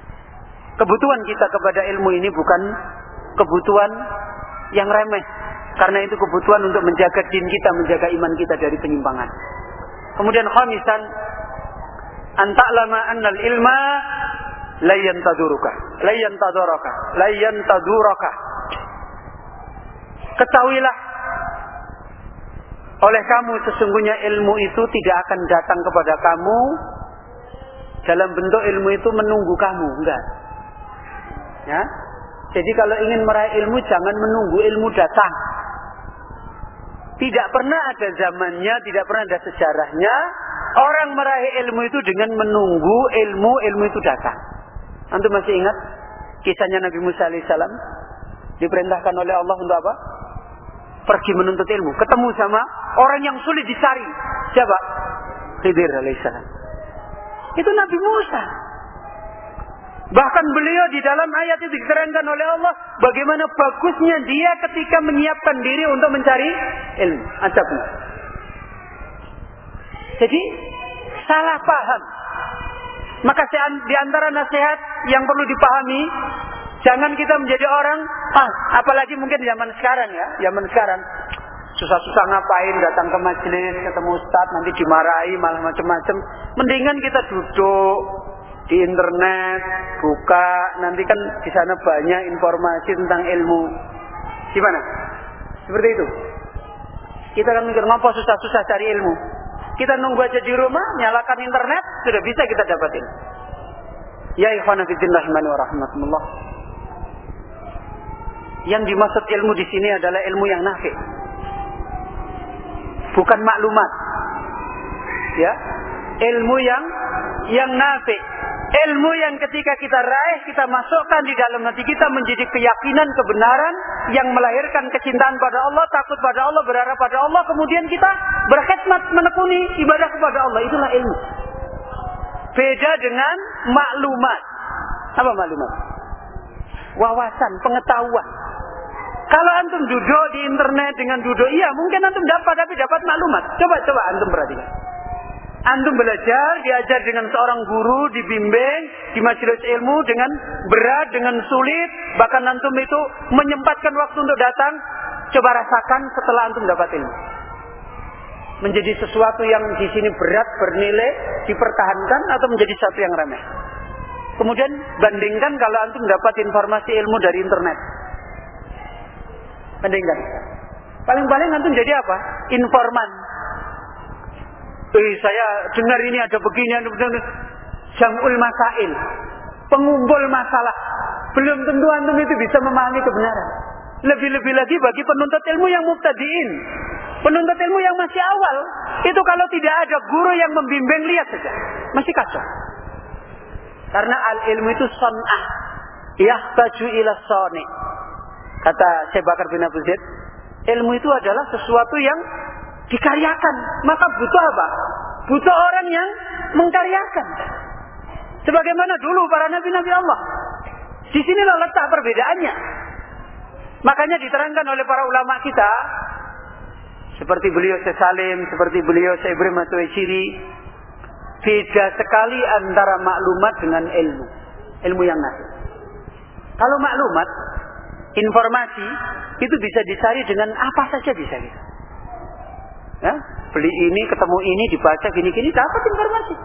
kebutuhan kita kepada ilmu ini bukan kebutuhan yang remeh, Karena itu kebutuhan untuk menjaga din kita, menjaga iman kita dari penyimpangan. Kemudian khamisan, anta'lama annal ilma la yantaduruka, la yantaduraka, la yantaduraka. Ketahuilah oleh kamu sesungguhnya ilmu itu tidak akan datang kepada kamu dalam bentuk ilmu itu menunggu kamu, enggak. Ya. Jadi kalau ingin meraih ilmu jangan menunggu ilmu datang. Tidak pernah ada zamannya, tidak pernah ada sejarahnya orang meraih ilmu itu dengan menunggu ilmu ilmu itu datang. Antum masih ingat kisahnya Nabi Musa alaihissalam diperintahkan oleh Allah untuk apa? Pergi menuntut ilmu, ketemu sama orang yang sulit dicari. Siapa? Khidir alaihissalam. Itu Nabi Musa. Bahkan beliau di dalam ayat itu diterangkan oleh Allah bagaimana bagusnya dia ketika menyiapkan diri untuk mencari ilmu. Acapnya. Jadi salah paham. Maka di antara nasihat yang perlu dipahami, jangan kita menjadi orang, ah, apalagi mungkin zaman sekarang ya, zaman sekarang susah-susah ngapain datang ke majelis, ketemu ustaz nanti dimarahi malah macam-macam. Mendingan kita duduk di internet, buka, nanti kan di sana banyak informasi tentang ilmu. Gimana? Seperti itu. Kita kan mikir ngapa susah-susah cari ilmu. Kita nunggu aja di rumah, nyalakan internet, sudah bisa kita dapatin. Ya ikhwana fillah rahimani wa rahmatullah. Yang dimaksud ilmu di sini adalah ilmu yang nafi. Bukan maklumat. Ya. Ilmu yang yang nafi. Ilmu yang ketika kita raih, kita masukkan di dalam hati kita menjadi keyakinan, kebenaran yang melahirkan kecintaan pada Allah, takut pada Allah, berharap pada Allah, kemudian kita berkhidmat menekuni ibadah kepada Allah. Itulah ilmu. Beda dengan maklumat. Apa maklumat? Wawasan, pengetahuan. Kalau antum duduk di internet dengan duduk, iya mungkin antum dapat, tapi dapat maklumat. Coba-coba antum perhatikan. Antum belajar, diajar dengan seorang guru, dibimbing, di majelis ilmu dengan berat, dengan sulit, bahkan antum itu menyempatkan waktu untuk datang. Coba rasakan setelah antum dapat ilmu. Menjadi sesuatu yang di sini berat, bernilai, dipertahankan atau menjadi sesuatu yang remeh. Kemudian bandingkan kalau antum dapat informasi ilmu dari internet. Bandingkan. Paling-paling antum jadi apa? Informan. Eh, saya dengar ini ada begini, ada begini. Jam'ul masail, pengumpul masalah. Belum tentu antum itu bisa memahami kebenaran. Lebih-lebih lagi bagi penuntut ilmu yang mubtadiin, penuntut ilmu yang masih awal, itu kalau tidak ada guru yang membimbing, lihat saja, masih kacau. Karena al ilmu itu son'ah, yahtaju ila soni. Kata Syekh Bakar bin Abu Zaid, ilmu itu adalah sesuatu yang dikaryakan. Maka butuh apa? Butuh orang yang mengkaryakan. Sebagaimana dulu para nabi-nabi Allah. Di sinilah letak perbedaannya. Makanya diterangkan oleh para ulama kita, seperti beliau Syekh Salim, seperti beliau Syekh Ibrahim At-Tuwaisiri, beda sekali antara maklumat dengan ilmu. Ilmu yang nafi. Kalau maklumat, informasi, itu bisa dicari dengan apa saja bisa kita. Ya, beli ini, ketemu ini, dibaca gini-gini, dapat informasi.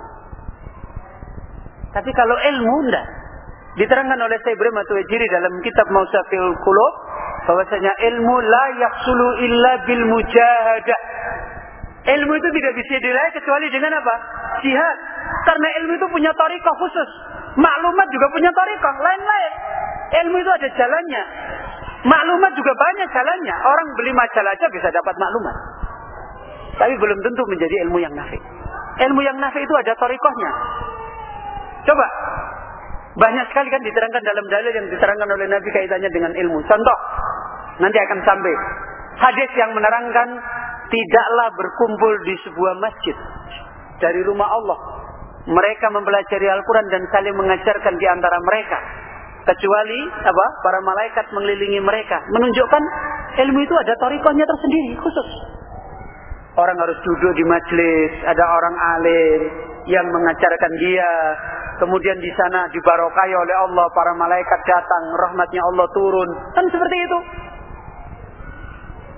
Tapi kalau ilmu, enggak. Diterangkan oleh Syekh Ibrahim At-Tuwaisiri dalam kitab Mausafiul Qulub, bahwasanya ilmu la yahsulu illa bil mujahadah. Ilmu itu tidak bisa diraih kecuali dengan apa? Jihad. Karena ilmu itu punya thariqah khusus. Maklumat juga punya thariqah lain-lain. Ilmu itu ada jalannya. Maklumat juga banyak jalannya. Orang beli majalah aja bisa dapat maklumat. Tapi belum tentu menjadi ilmu yang nafi. Ilmu yang nafi itu ada thariqahnya. Coba. Banyak sekali kan diterangkan dalam dalil yang diterangkan oleh Nabi kaitannya dengan ilmu. Contoh. Nanti akan sampai. Hadis yang menerangkan tidaklah berkumpul di sebuah masjid dari rumah Allah. Mereka mempelajari Al-Quran dan saling mengajarkan di antara mereka. Kecuali apa? Para malaikat mengelilingi mereka. Menunjukkan ilmu itu ada thariqahnya tersendiri khusus. Orang harus duduk di majelis, ada orang alim yang mengajarkan dia. Kemudian di sana dibarokai oleh Allah, para malaikat datang, rahmatnya Allah turun. Kan seperti itu.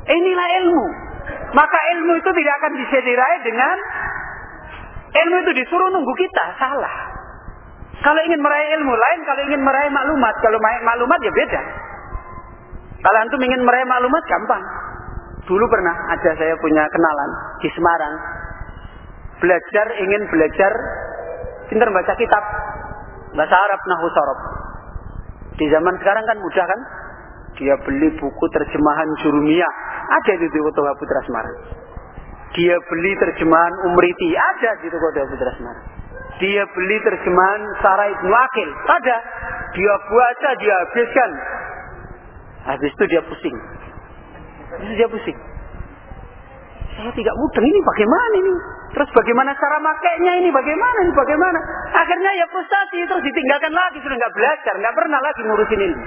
Inilah ilmu. Maka ilmu itu tidak akan bisa diraih dengan ilmu itu disuruh nunggu kita. Salah. Kalau ingin meraih ilmu lain, kalau ingin meraih maklumat. Kalau meraih maklumat ya beda. Kalau antum ingin meraih maklumat gampang. Dulu pernah ada saya punya kenalan di Semarang. Belajar, ingin belajar pintar baca kitab bahasa Arab, nahwu sorof. Di zaman sekarang kan mudah kan? Dia beli buku terjemahan Jurumiyah, ada itu di Toko Putra Semarang. Dia beli terjemahan Umriti, ada di Toko Putra Semarang. Dia beli terjemahan Sarah Ibnu Aqil, ada. Dia baca, dia habiskan. Habis itu dia pusing. Habis itu dia pusing. Saya tidak mudeng, ini bagaimana ini? Terus bagaimana cara makainya ini? Bagaimana ini? Bagaimana? Akhirnya ya frustasi, terus ditinggalkan lagi, sudah nggak belajar, nggak pernah lagi ngurusin ilmu.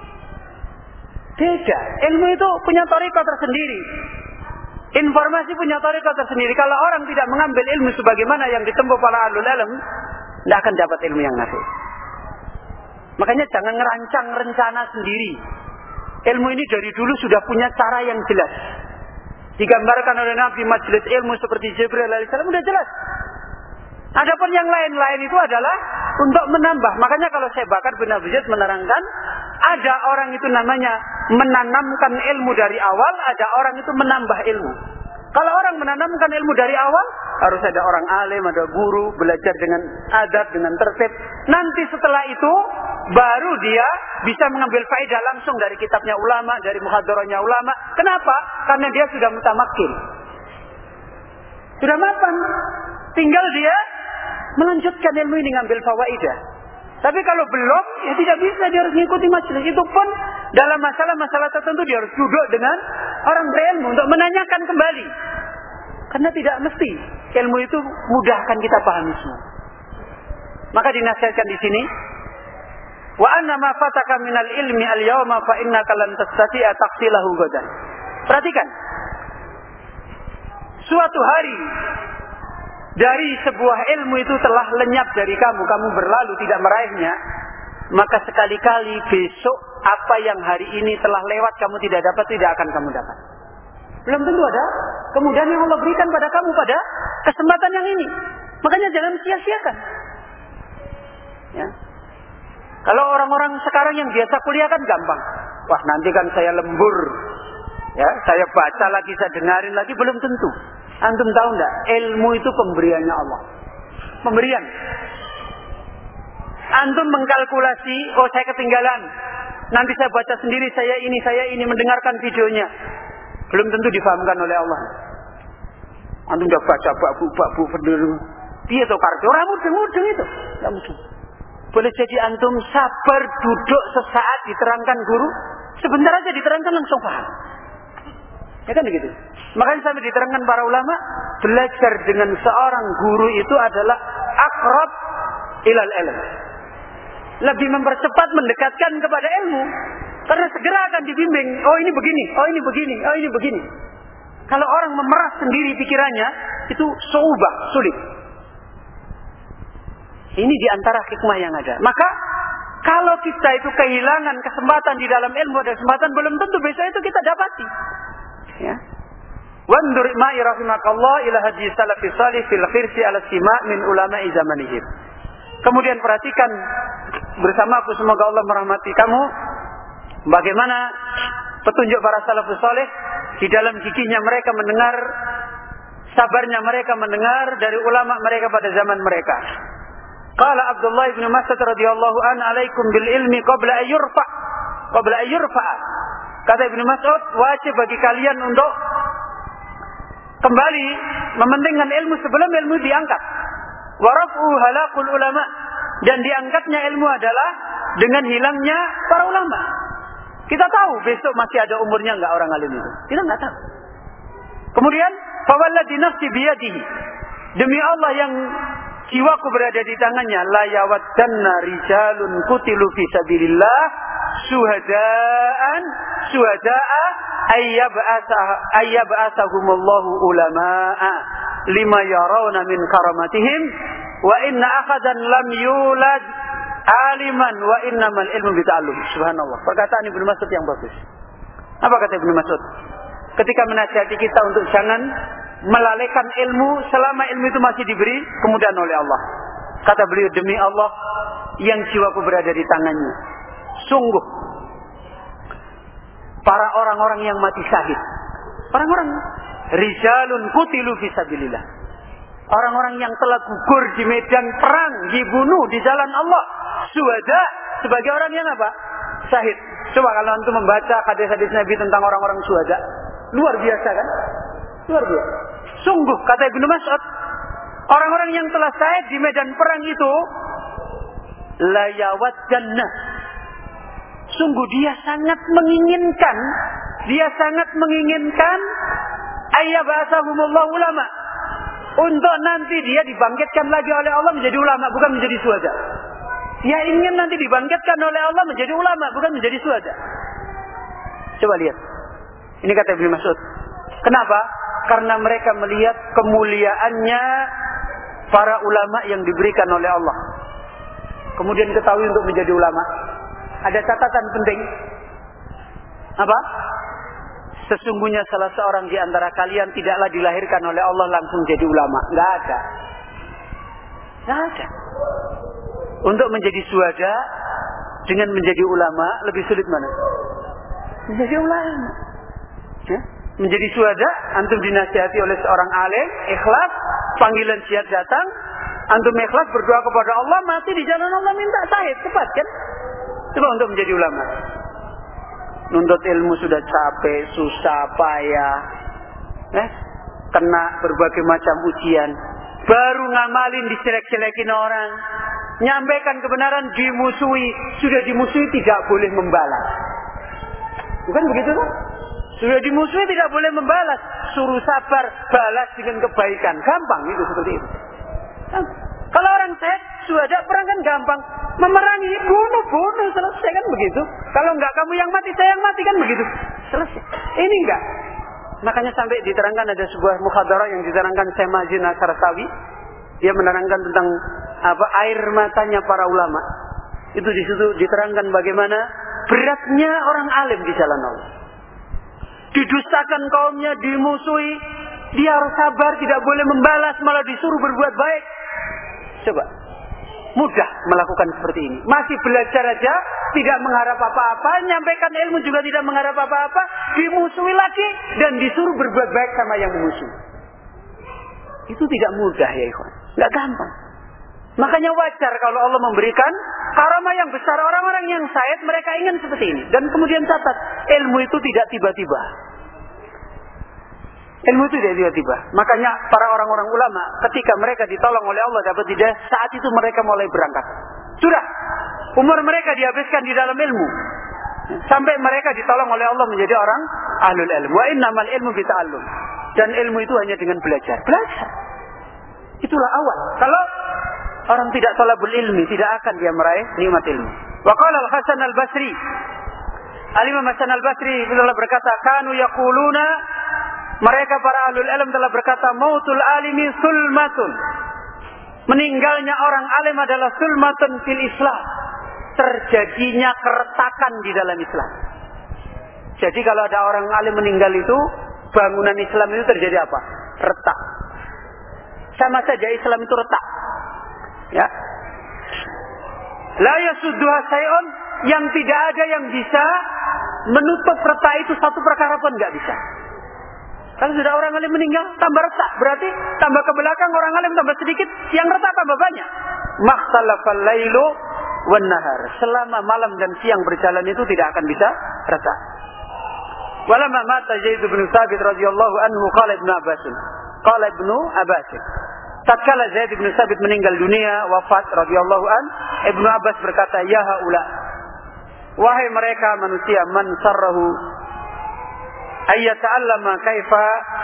Beda. Ilmu itu punya thariqah tersendiri. Informasi punya thariqah tersendiri. Kalau orang tidak mengambil ilmu sebagaimana yang ditempuh para ahlul ilm, tidak akan dapat ilmu yang nafi. Makanya jangan ngerancang rencana sendiri. Ilmu ini dari dulu sudah punya cara yang jelas. Digambarkan oleh Nabi majelis ilmu seperti Jibril alaihissalam sudah jelas. Adapun yang lain-lain itu adalah untuk menambah. Makanya kalau saya Bakar bin Abi Zaid menerangkan, ada orang itu namanya menanamkan ilmu dari awal, ada orang itu menambah ilmu. Kalau orang menanamkan ilmu dari awal, harus ada orang alim, ada guru, belajar dengan adab, dengan tertib. Nanti setelah itu, baru dia bisa mengambil faedah langsung dari kitabnya ulama, dari muhadharahnya ulama. Kenapa? Karena dia sudah mutamakkin. Sudah mapan. Tinggal dia melanjutkan ilmu ini, ngambil fawaidah. Tapi kalau belum, ya tidak bisa, dia harus mengikuti majelis. Itu pun dalam masalah-masalah tertentu dia harus duduk dengan orang berilmu untuk menanyakan kembali. Karena tidak mesti ilmu itu mudahkan kita pahami semua. Maka dinasihatkan di sini, wa anna ma fataka minal ilmi al-yawma fa innaka lan tastati'a taqsilahu ghadan. Perhatikan. Suatu hari dari sebuah ilmu itu telah lenyap dari kamu, kamu berlalu tidak meraihnya, maka sekali-kali besok apa yang hari ini telah lewat kamu tidak dapat, tidak akan kamu dapat. Belum tentu ada kemudahan yang Allah berikan pada kamu pada kesempatan yang ini. Makanya jangan sia-siakan. Ya. Kalau orang-orang sekarang yang biasa kuliah kan gampang. Wah, nanti kan saya lembur. Ya, saya baca lagi, saya dengarin lagi, belum tentu. Antum tahu enggak? Ilmu itu pemberiannya Allah. Pemberian. Antum mengkalkulasi, oh saya ketinggalan. Nanti saya baca sendiri, saya ini, saya ini, mendengarkan videonya. Belum tentu difahamkan oleh Allah. Antum udah baca babu-babu pendulu. Dia tuh kartu, orang mudeng-mudeng itu. Tidak mudeng. Boleh jadi antum sabar duduk sesaat diterangkan guru. Sebentar aja diterangkan langsung paham. Ya kan begitu. Makanya sampai diterangkan para ulama, belajar dengan seorang guru itu adalah aqrab ilal ilm. Lebih mempercepat, mendekatkan kepada ilmu. Karena segera akan dibimbing. Oh ini begini, oh ini begini, oh ini begini. Kalau orang memeras sendiri pikirannya, itu su'ubah, sulit. Ini diantara hikmah yang ada. Maka kalau kita itu kehilangan kesempatan di dalam ilmu, ada kesempatan, belum tentu besok itu kita dapati. Ya. Wandur ma'i rahimakallah ila hadis salafis salih fil khirsi ala sima' min ulama'i zamanihim. Kemudian perhatikan bersamaku, semoga Allah merahmati kamu, bagaimana petunjuk para salafus salih di dalam giginya mereka mendengar, sabarnya mereka mendengar dari ulama mereka pada zaman mereka. Qala Abdullah bin Mas'ud radhiyallahu an, alaikum bil ilmi qabla an yurfa qabla an yurfa. Kata Ibnu Mas'ud, wajib bagi kalian untuk kembali mementingkan ilmu sebelum ilmu diangkat. Wa raf'u halaqul ulama, dan diangkatnya ilmu adalah dengan hilangnya para ulama. Kita tahu besok masih ada umurnya enggak orang alim itu. Kita enggak tahu. Kemudian, fa walladzi nafsi biyadihi, demi Allah yang jiwaku berada di tangannya, la yawaddanna rijalun qutilu fi sabilillah syuhadaan syuhadaa ayyab'asa ayyab'asahumullahu ulama'a lima yarawna min karamatihim wa inna akhadan lam yulad aliman wa innamal ilmu bita'allum. Subhanallah. Perkataan Ibnu Mas'ud yang bagus. Apa kata Ibnu Mas'ud? ketika menasihati kita untuk jangan melalaikan ilmu selama ilmu itu masih diberi kemudahan oleh Allah. Kata beliau, demi Allah yang jiwaku berada di tangannya, sungguh para orang-orang yang mati syahid, orang-orang rijalun qutilu fisabilillah, orang-orang yang telah gugur di medan perang, dibunuh di jalan Allah, syuhada, sebagai orang yang apa? Syahid. Coba kalau antum membaca hadis-hadis Nabi tentang orang-orang syuhada, luar biasa kan? Luar biasa. Sungguh, kata Ibnu Mas'ud, orang-orang yang telah syahid di medan perang itu la yawad jannah. Sungguh dia sangat menginginkan, dia sangat menginginkan ayyabasahumullah ulama, untuk nanti dia dibangkitkan lagi oleh Allah menjadi ulama, bukan menjadi syuhada. Dia ingin nanti dibangkitkan oleh Allah menjadi ulama, bukan menjadi syuhada. Coba lihat. Ini kata Ibnu Mas'ud. Kenapa? Karena mereka melihat kemuliaannya para ulama yang diberikan oleh Allah. Kemudian ketahui untuk menjadi ulama, ada catatan penting. Apa? Sesungguhnya salah seorang di antara kalian tidaklah dilahirkan oleh Allah langsung jadi ulama. Enggak ada. Enggak ada. Untuk menjadi syuhada dengan menjadi ulama lebih sulit mana? Menjadi ulama. Ya? Menjadi syuhada, antum dinasihati oleh seorang alim, ikhlas, panggilan jihad datang, antum ikhlas berdoa kepada Allah, mati di jalan Allah, minta syahid, cepat kan? Coba untuk menjadi ulama. Nuntut ilmu sudah capek, susah, payah, eh? Kena berbagai macam ujian, baru ngamalin dicelek-celekin orang, nyampaikan kebenaran dimusuhi, sudah dimusuhi tidak boleh membalas. Bukan begitu kan? Sudah dimusuhi tidak boleh membalas, suruh sabar, balas dengan kebaikan, gampang itu seperti itu. Nah, kalau orang sehat, syuhada perang kan gampang, memerangi, bunuh, bunuh, selesai kan begitu. Kalau enggak kamu yang mati, saya yang mati kan begitu, selesai. Ini enggak. Makanya sampai diterangkan ada sebuah muhadarah yang diterangkan Syekh Majid Nasarsawi. Dia menerangkan tentang apa air matanya para ulama. Itu di situ diterangkan bagaimana beratnya orang alim di jalan Allah. Didustakan kaumnya, dimusuhi, dia harus sabar, tidak boleh membalas, malah disuruh berbuat baik. Coba, mudah melakukan seperti ini. Masih belajar aja, tidak mengharap apa-apa, nyampaikan ilmu juga tidak mengharap apa-apa, dimusuhi lagi dan disuruh berbuat baik sama yang memusuhi. Itu tidak mudah ya ikhwan, nggak gampang. Makanya wajar kalau Allah memberikan karamah yang besar orang-orang yang syahid, mereka ingin seperti ini. Dan kemudian catat, ilmu itu tidak tiba-tiba. Ilmu itu tidak tiba-tiba. Makanya para orang-orang ulama ketika mereka ditolong oleh Allah dapat hidayah, saat itu mereka mulai berangkat. Sudah, umur mereka dihabiskan di dalam ilmu. Sampai mereka ditolong oleh Allah menjadi orang ahlul ilmu. Wa innamal ilmu bita'allum. Dan ilmu itu hanya dengan belajar. Belajar. Itulah awal. Kalau orang tidak talabul ilmi, tidak akan dia meraih nikmat ilmu. Wa qala al-Hasan al-Basri, Al-Imam Hasan al-Basri telah berkata, kanu yaquluna, mereka para ahlul ilm telah berkata, mautul alimi sulmatun, meninggalnya orang alim adalah sulmatun fil Islam, terjadinya keretakan di dalam Islam. Jadi kalau ada orang alim meninggal itu, bangunan Islam itu terjadi apa? Retak. Sama saja Islam itu retak. Ya, la yasudduha sayun, yang tidak ada yang bisa menutup retak itu satu perkara pun nggak bisa. Kalau sudah orang alim meninggal, tambah retak, berarti tambah ke belakang orang alim tambah sedikit, yang retak tambah banyak. Makhtalafal lailu wan nahar, selama malam dan siang berjalan itu tidak akan bisa retak. Walamma mata Zaid bin Thabit radhiyallahu anhu qala Ibnu Abbas, qala Ibnu Abbas, tatkala Zaid bin Thabit meninggal dunia, wafat radhiyallahu an, Ibnu Abbas berkata, ya haula, wahai mereka manusia, man sarrahu ayyata'allama kaifa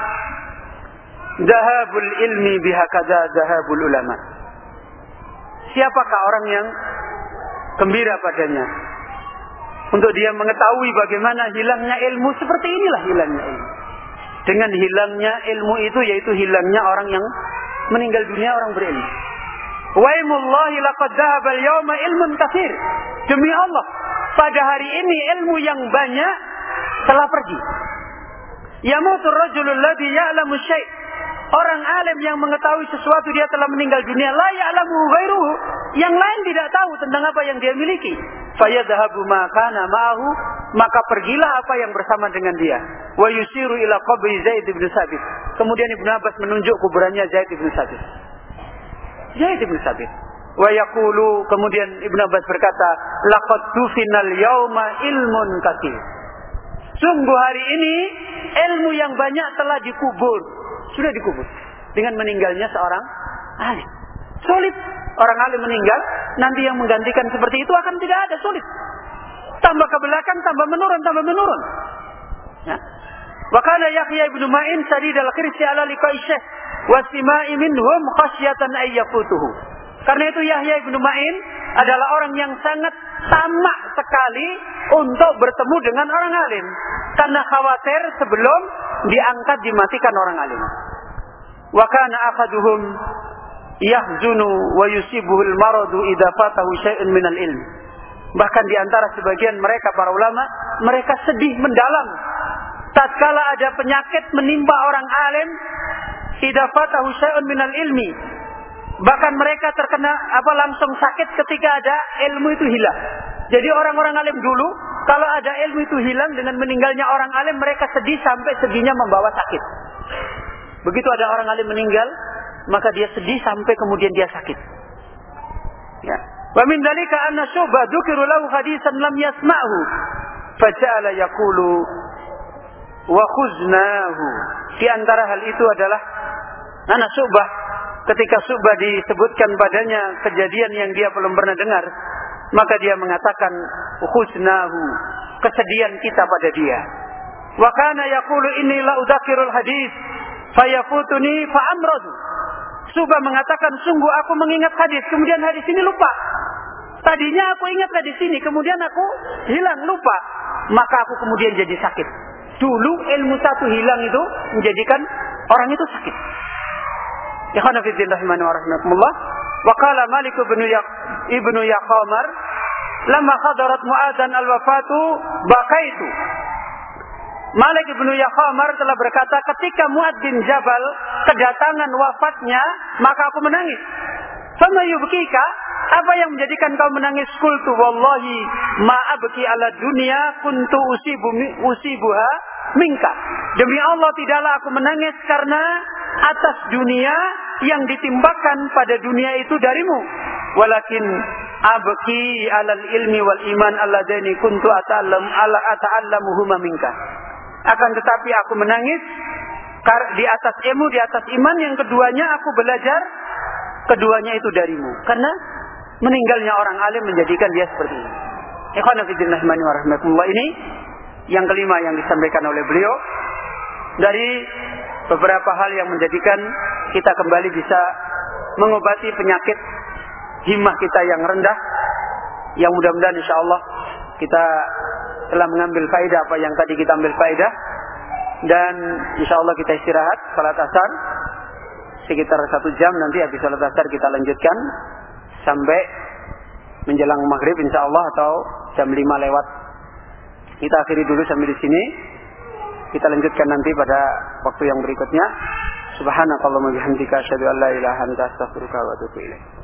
dhahabul ilmi bihakadha dhahabul ulama. Siapakah orang yang gembira padanya untuk dia mengetahui bagaimana hilangnya ilmu, seperti inilah hilangnya ilmu. Dengan hilangnya ilmu itu yaitu hilangnya orang yang meninggal dunia, orang berilmu. Wa imullahi laqad dhahaba al-yawma ilmun katsir. Demi Allah, pada hari ini ilmu yang banyak telah pergi. Yamutur rajulul ladzi ya'lamu syai'. Orang alim yang mengetahui sesuatu dia telah meninggal dunia, la ya'lamu ghairuhu. Yang lain tidak tahu tentang apa yang dia miliki. Fayadhabu ma kana ma'ahu, maka pergilah apa yang bersama dengan dia. Wa yusiru ila qabri Zaid bin Sabit. Kemudian Ibnu Abbas menunjuk kuburannya Zaid bin Sabit. Zaid bin Sabit. Wa yaqulu, kemudian Ibnu Abbas berkata, laqad dufinal yauma ilmun katsir. Sungguh hari ini ilmu yang banyak telah dikubur. Sudah dikubur dengan meninggalnya seorang alim. Sulit orang alim meninggal, nanti yang menggantikan seperti itu akan tidak ada, sulit. Tambah ke belakang, tambah menurun, tambah menurun. Ya. Wa kana Yahya ibnu Ma'in sadid al-khirsi ala liqa'i syekh wa sima'i minhum khasyatan ay yafutuhu. Karena itu Yahya ibnu Ma'in adalah orang yang sangat tamak sekali untuk bertemu dengan orang alim, karena khawatir sebelum diangkat dimatikan orang alim. Wa kana ahaduhum yahzunu wa yusibuhul maradu idza fatahu syai'un minal ilm. Bahkan di antara sebagian mereka para ulama, mereka sedih mendalam tatkala ada penyakit menimpa orang alim, idza fatahu syai'un minal ilmi. Bahkan mereka terkena apa langsung sakit ketika ada ilmu itu hilang. Jadi orang-orang alim dulu, kalau ada ilmu itu hilang dengan meninggalnya orang alim, mereka sedih sampai sedihnya membawa sakit. Begitu ada orang alim meninggal, maka dia sedih sampai kemudian dia sakit. Ya. Wa min dzalika anna Syu'bah dzukiru lahu hadisan lam yasma'hu faja'ala yaqulu wa khuznahu. Di antara hal itu adalah anak Syu'bah, ketika Syu'bah disebutkan padanya kejadian yang dia belum pernah dengar, maka dia mengatakan khuznahu, kesedihan kita pada dia. Wa kana yaqulu inni la udzakirul hadis fayafutuni fa amradu. Syu'bah mengatakan, sungguh aku mengingat hadis, kemudian hadis ini lupa. Tadinya aku ingat hadis ini, kemudian aku hilang, lupa. Maka aku kemudian jadi sakit. Dulu ilmu satu hilang itu menjadikan orang itu sakit. Ikhwan fillah rahimani wa rahimakumullah. Wa qala Malik ibn ibnu Yaqamar, lamma hadarat Mu'adzan al-wafatu bakaitu. Malik ibnu Yaqamar telah berkata, ketika Mu'adz bin Jabal kedatangan wafatnya, maka aku menangis. Fama yubkika, apa yang menjadikan kau menangis? Qultu wallahi ma abki ala dunya kuntu usibu usibuha minka. Demi Allah tidaklah aku menangis karena atas dunia yang ditimpakan pada dunia itu darimu. Walakin abki alal ilmi wal iman alladaini kuntu ata'allam ala ata'allamuhuma minka. Akan tetapi aku menangis di atas ilmu, di atas iman yang keduanya aku belajar keduanya itu darimu. Karena meninggalnya orang alim menjadikan dia seperti ini. Ikhwan fillah rahimani wa rahimakumullah, ini yang kelima yang disampaikan oleh beliau dari beberapa hal yang menjadikan kita kembali bisa mengobati penyakit himmah kita yang rendah, yang mudah-mudahan insyaallah kita telah mengambil faedah apa yang tadi kita ambil faedah, dan insyaallah kita istirahat salat asar sekitar satu jam, nanti habis salat asar kita lanjutkan sampai menjelang maghrib insyaallah, atau jam lima lewat. Kita akhiri dulu sampai di sini. Kita lanjutkan nanti pada waktu yang berikutnya. Subhanakallahumma bihamdika asyhadu an la ilaha illa anta astaghfiruka wa atubu ilaik.